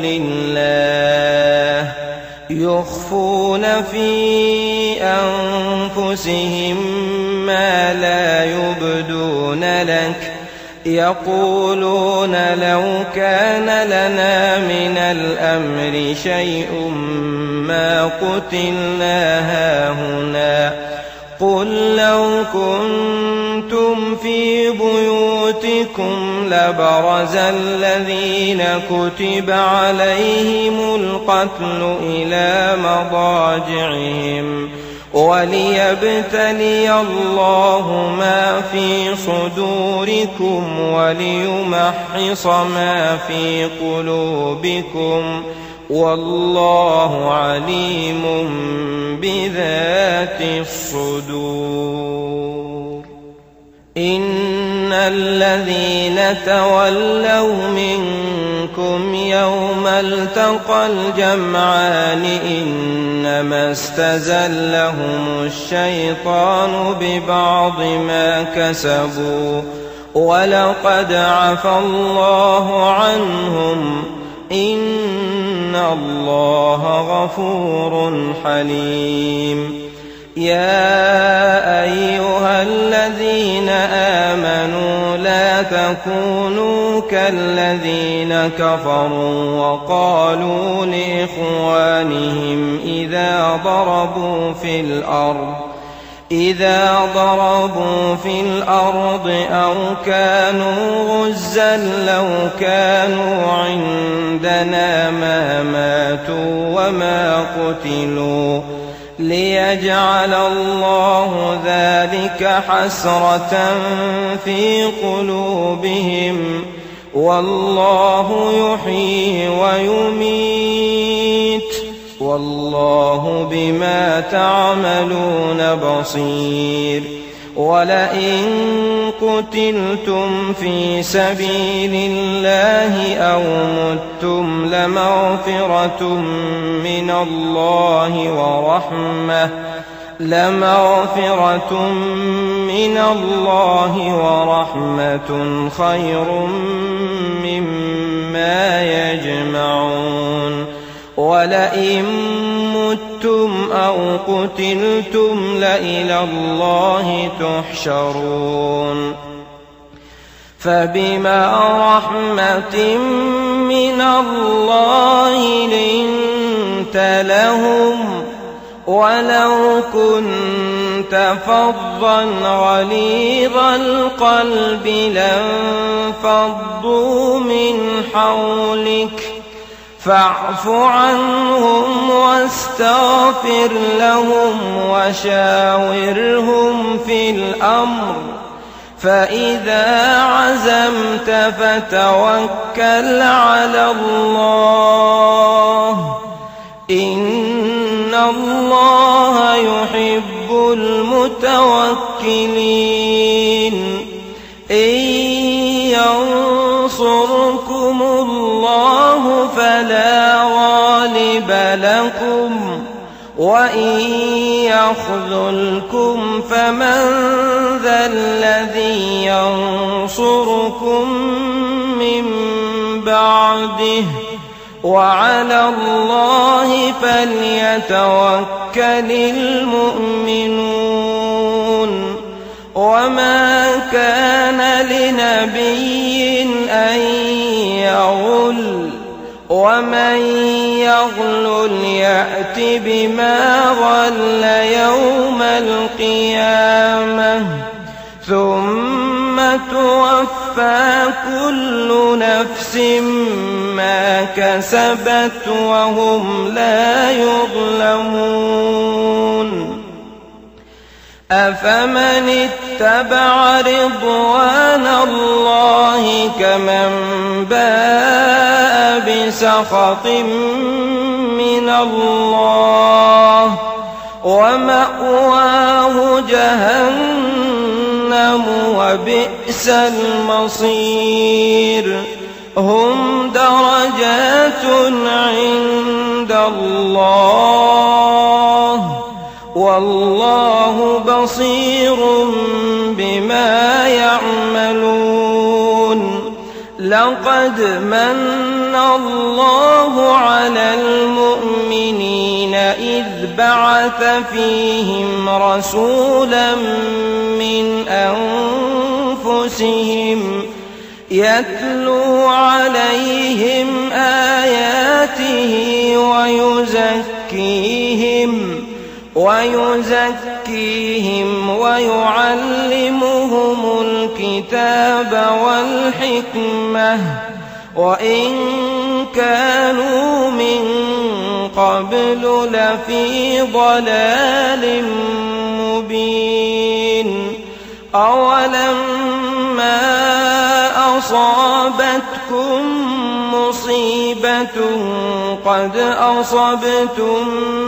لله يخفون في أنفسهم ما لا يبدون لك يقولون لو كان لنا من الأمر شيء ما قتلنا هاهنا قل لو كنتم في بيوتكم لبرز الذين كتب عليهم القتل إلى مضاجعهم وليبتلي الله ما في صدوركم وليمحص ما في قلوبكم والله عليم بذات الصدور. إن الذين تولوا منكم يوم التقى الجمعان إنما استزلهم الشيطان ببعض ما كسبوا ولقد عفا الله عنهم إن الله غفور حليم. يا أيها الذين آمنوا لا تكونوا كالذين كفروا وقالوا لإخوانهم إذا ضربوا في الأرض إذا ضربوا في الأرض أو كانوا غزا لو كانوا عندنا ما ماتوا وما قتلوا ليجعل الله ذلك حسرة في قلوبهم والله يحيي ويميت والله بما تعملون بصير. ولئن قتلتم في سبيل الله أو متم لمغفرة من الله ورحمة لمغفرة من الله ورحمة خير مما يجمعون. ولئن متم أو قتلتم لإلى الله تحشرون فبما رحمة من الله لنت لهم ولو كنت فظا غليظ القلب لانفضوا من حولك فاعف عنهم واستغفر لهم وشاورهم في الأمر فإذا عزمت فتوكل على الله إن الله يحب المتوكلين إن ينصركم الله فلا غالب لكم وإن يخذلكم فمن ذا الذي ينصركم من بعده وعلى الله فليتوكل المؤمنون وما كان لنبي أن يغل ومن يغلل يأت بما غل يوم القيامة ثم توفى كل نفس ما كسبت وهم لا يظلمون أفمن اتبع رضوان الله كمن باء بسخط من الله ومأواه جهنم وبئس المصير هم درجات عند الله والله بصير بما يعملون لقد من الله على المؤمنين إذ بعث فيهم رسولا من أنفسهم يتلو عليهم آياته ويزكيهم ويزكيهم ويعلمهم الكتاب والحكمة وإن كانوا من قبل لفي ضلال مبين أولما أصابتكم مصيبة قد أصبتم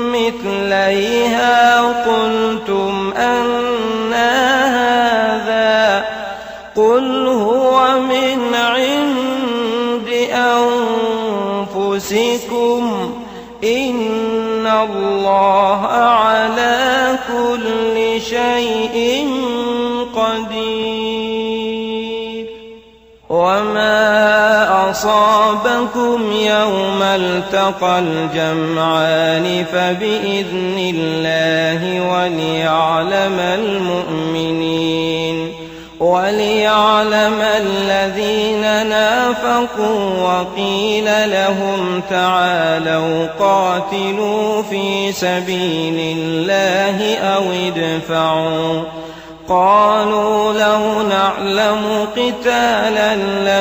مثليها قلتم أنى هذا قل هو من عند أنفسكم إن الله على كل شيء قدير وما أصابكم يوم التقى الجمعان فبإذن الله وليعلم المؤمنين وليعلم الذين نافقوا وقيل لهم تعالوا قاتلوا في سبيل الله أو ادفعوا قالوا لو نعلم قتالا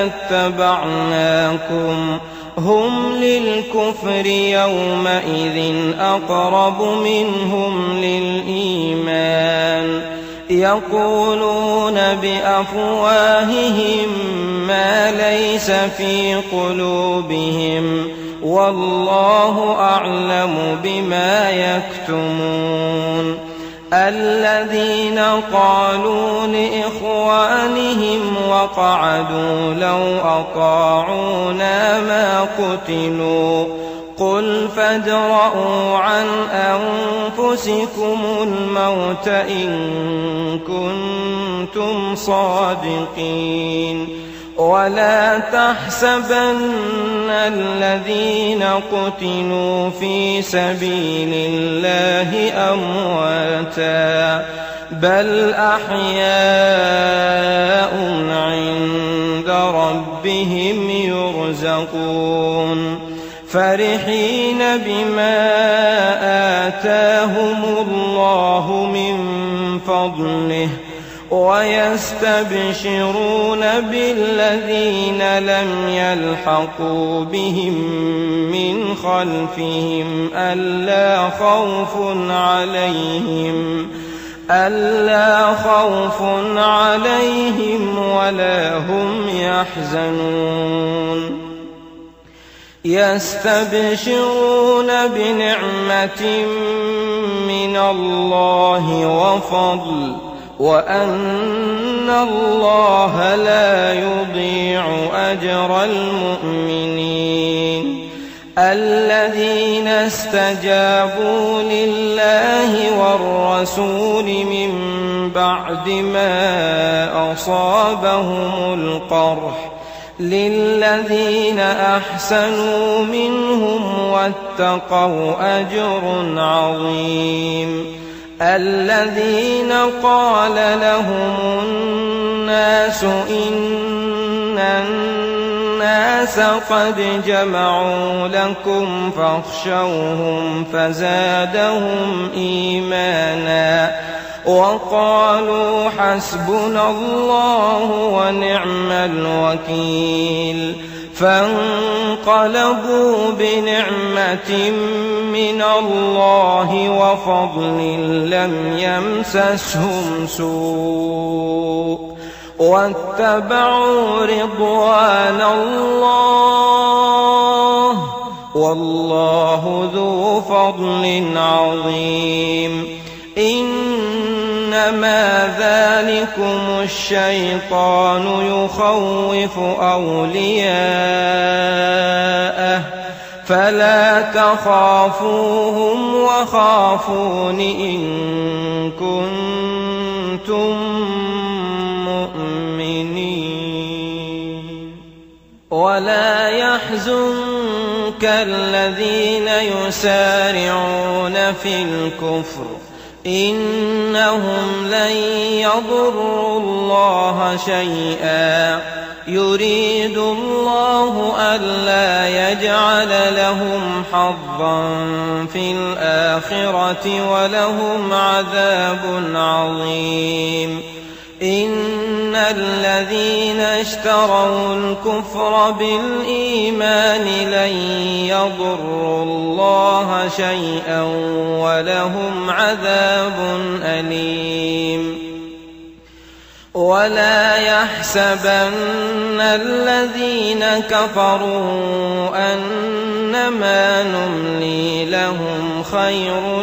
لاتبعناكم هم للكفر يومئذ أقرب منهم للإيمان يقولون بأفواههم ما ليس في قلوبهم والله أعلم بما يكتمون الذين قالوا لإخوانهم وقعدوا لو أطاعونا ما قتلوا قل فادرءوا عن أنفسكم الموت إن كنتم صادقين ولا تحسبن الذين قتلوا في سبيل الله أمواتا بل أحياء عند ربهم يرزقون فرحين بما آتاهم الله من فضله ويستبشرون بالذين لم يلحقوا بهم من خلفهم ألا خوف عليهم ألا خوف عليهم ولا هم يحزنون يستبشرون بنعمة من الله وفضل وأن الله لا يضيع أجر المؤمنين الذين استجابوا لله والرسول من بعد ما أصابهم القرح للذين أحسنوا منهم واتقوا أجر عظيم الذين قال لهم الناس إن الناس قد جمعوا لكم فاخشوهم فزادهم إيمانا وقالوا حسبنا الله ونعم الوكيل فانقلبوا بنعمة من الله وفضل لم يمسسهم سوء واتبعوا رضوان الله والله ذو فضل عظيم إنما ذلكم الشيطان يخوف أولياءه فلا تخافوهم وخافون إن كنتم مؤمنين ولا يحزنك الذين يسارعون في الكفر إنهم لن يضروا الله شيئا يريد الله ألا يجعل لهم حظا في الآخرة ولهم عذاب عظيم إن الذين اشتروا الكفر بالإيمان لن يضروا الله شيئا ولهم عذاب أليم ولا يحسبن الذين كفروا أنما نملي لهم خير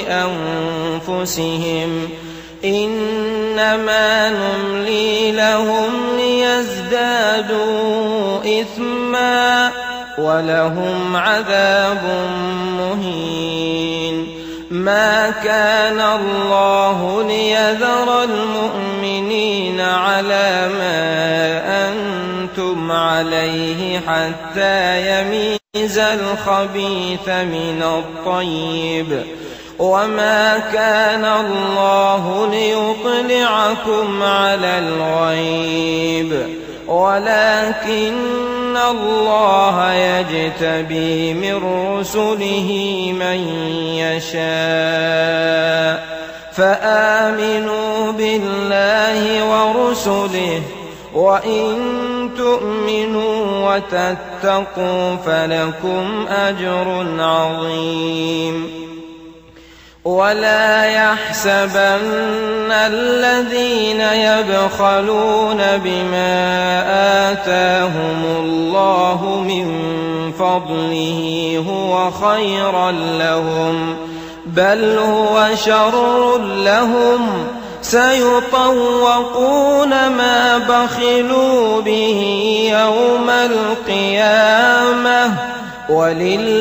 لأنفسهم إنما نملي لهم ليزدادوا إثما ولهم عذاب مهين ما كان الله ليذر المؤمنين على ما أنتم عليه حتى يميز الخبيث من الطيب وما كان الله ليطلعكم على الغيب ولكن الله يجتبي من رسله من يشاء فآمنوا بالله ورسله وإن تؤمنوا وتتقوا فلكم أجر عظيم ولا يحسبن الذين يبخلون بما آتاهم الله من فضله هو خيرا لهم بل هو شر لهم سيطوقون ما بخلوا به يوم القيامة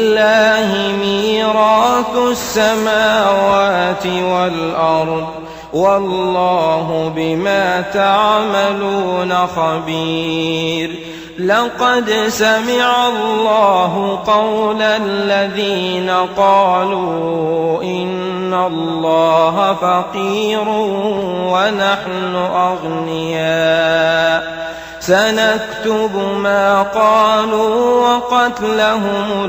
ولله ميراث السماوات والأرض والله بما تعملون خبير. لقد سمع الله قول الذين قالوا إن الله فقير ونحن أغنياء سنكتب ما قالوا وقتلهم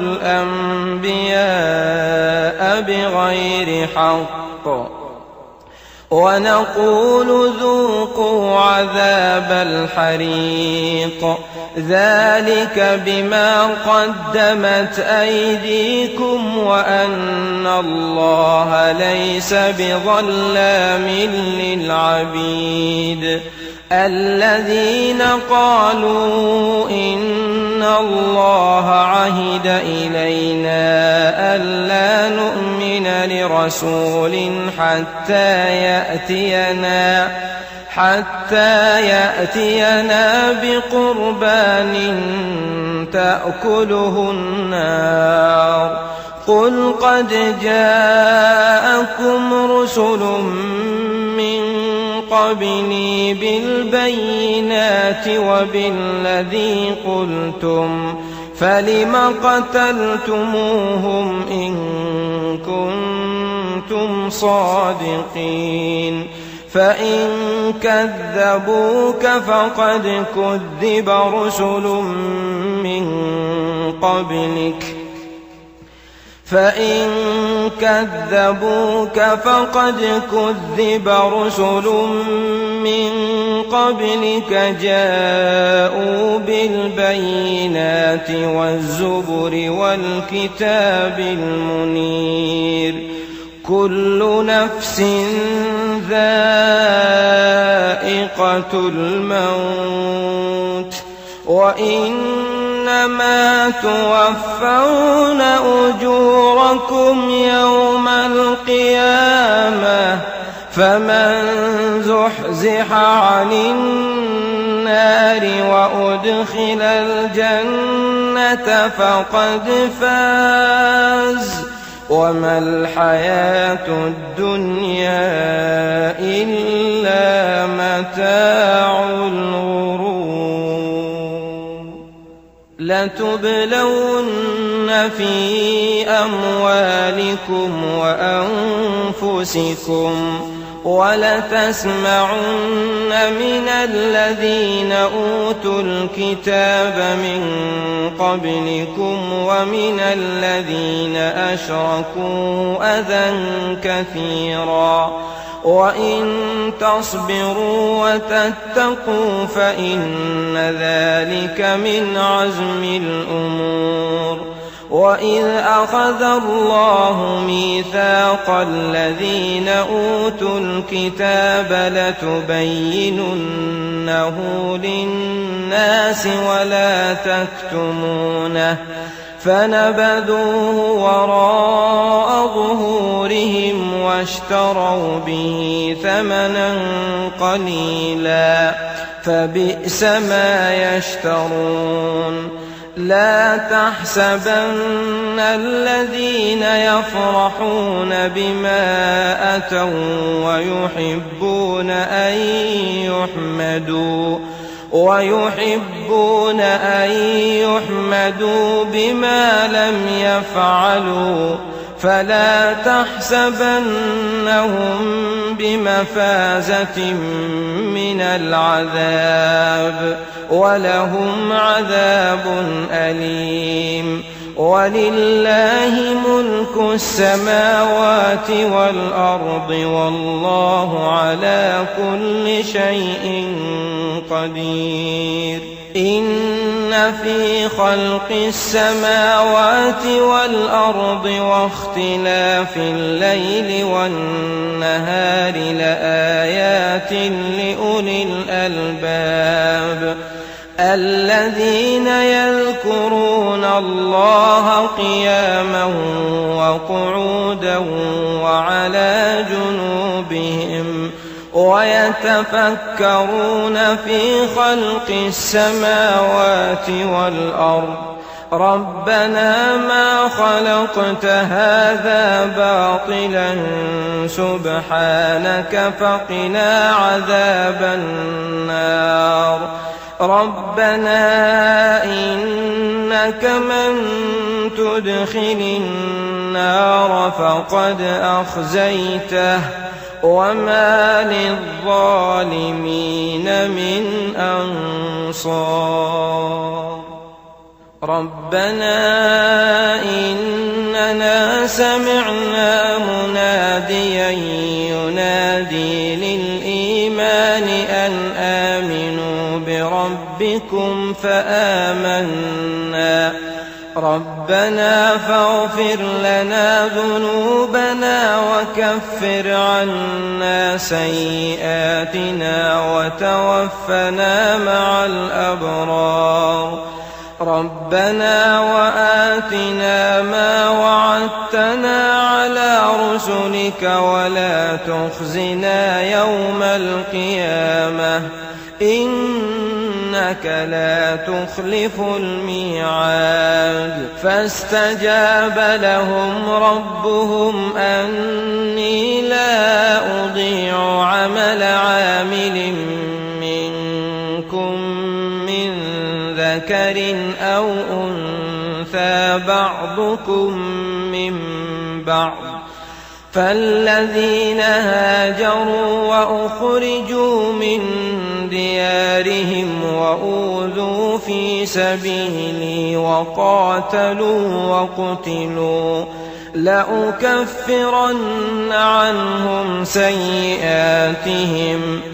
الأنبياء بغير حق ونقول ذوقوا عذاب الحريق ذلك بما قدمت أيديكم وأن الله ليس بظلام للعبيد. الذين قالوا إن الله عهد إلينا ألا نؤمن لرسول حتى يأتينا حتى يأتينا بقربان تأكله النار قل قد جاءكم رسل من قبلي بالبينات وبالذي قلتم فلم قتلتموهم إن كنتم صادقين. فإن كذبوك فقد كذب رسل من قبلك فإن كذبوك فقد كذب رسل من قبلك جاءوا بالبينات والزبر والكتاب المنير. كل نفس ذائقة الموت وإنما توفون أجوركم يوم القيامة فمن زحزح عن النار وأدخل الجنة فقد فاز وما الحياة الدنيا إلا متاع الغرور. لتبلون في أموالكم وأنفسكم ولتسمعن من الذين أوتوا الكتاب من قبلكم ومن الذين أشركوا أذى كثيرا وإن تصبروا وتتقوا فإن ذلك من عزم الأمور. وإذ أخذ الله ميثاق الذين أوتوا الكتاب لتبيننه للناس ولا تكتمونه فنبذوه وراء ظهورهم واشتروا به ثمنا قليلا فبئس ما يشترون. لا تحسبن الذين يفرحون بما أتوا ويحبون أن يحمدوا ويحبون أن يحمدوا بما لم يفعلوا فلا تحسبنهم بمفازة من العذاب ولهم عذاب أليم. ولله ملك السماوات والأرض والله على كل شيء قدير. إن في خلق السماوات والأرض واختلاف الليل والنهار لآيات لأولي الألباب الذين يذكرون الله قياما وقعودا وعلى جنوبهم ويتفكرون في خلق السماوات والأرض ربنا ما خلقت هذا باطلا سبحانك فقنا عذاب النار ربنا إنك من تدخل النار فقد أخزيته وما للظالمين من أنصار ربنا إننا سمعنا مناديا ينادي للإيمان أن آمنوا بربكم فآمنا ربنا فاغفر لنا ذنوبنا وكفر عنا سيئاتنا وتوفنا مع الأبرار ربنا وآتنا ما وعدتنا على رسلك ولا تخزنا يوم القيامة إنك لا تخلف الميعاد فاستجاب لهم ربهم أني لا أضيع عمل عامل منكم من ذكر أو أنثى بعضكم من بعض فالذين هاجروا وأخرجوا من ديارهم وأوذوا في سبيلي وقاتلوا وقتلوا لأكفرن عنهم سيئاتهم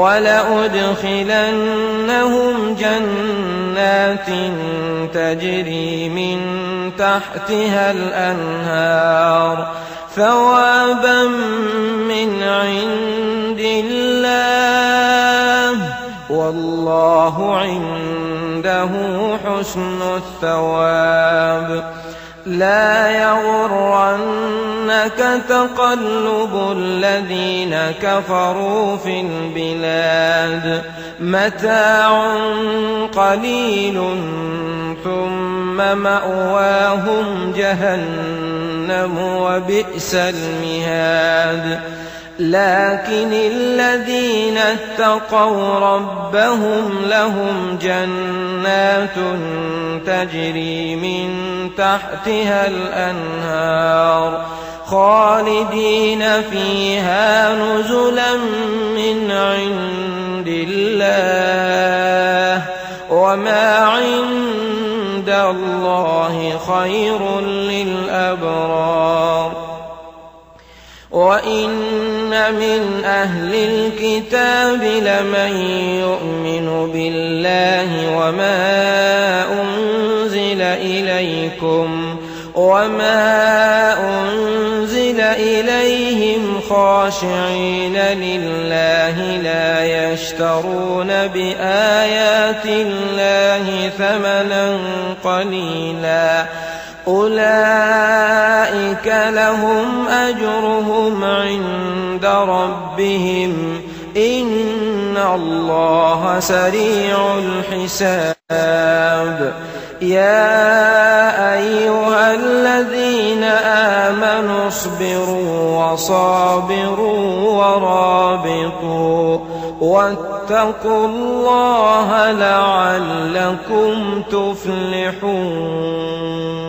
ولأدخلنهم جنات تجري من تحتها الأنهار ثوابا من عند الله والله عنده حسن الثواب لا يغرنك تقلب الذين كفروا في البلاد متاع قليل ثم مأواهم جهنم وبئس المهاد لكن الذين اتقوا ربهم لهم جنات تجري من تحتها الأنهار خالدين فيها نزلا من عند الله وما عند الله خير للأبرار وإن من أهل الكتاب لمن يؤمن بالله وما أنزل إليكم وما أنزل إليهم خاشعين لله لا يشترون بآيات الله ثمنا قليلا أولئك لهم أجرهم عند ربهم إن الله سريع الحساب يا أيها الذين آمنوا اصبروا وصابروا ورابطوا واتقوا الله لعلكم تفلحون.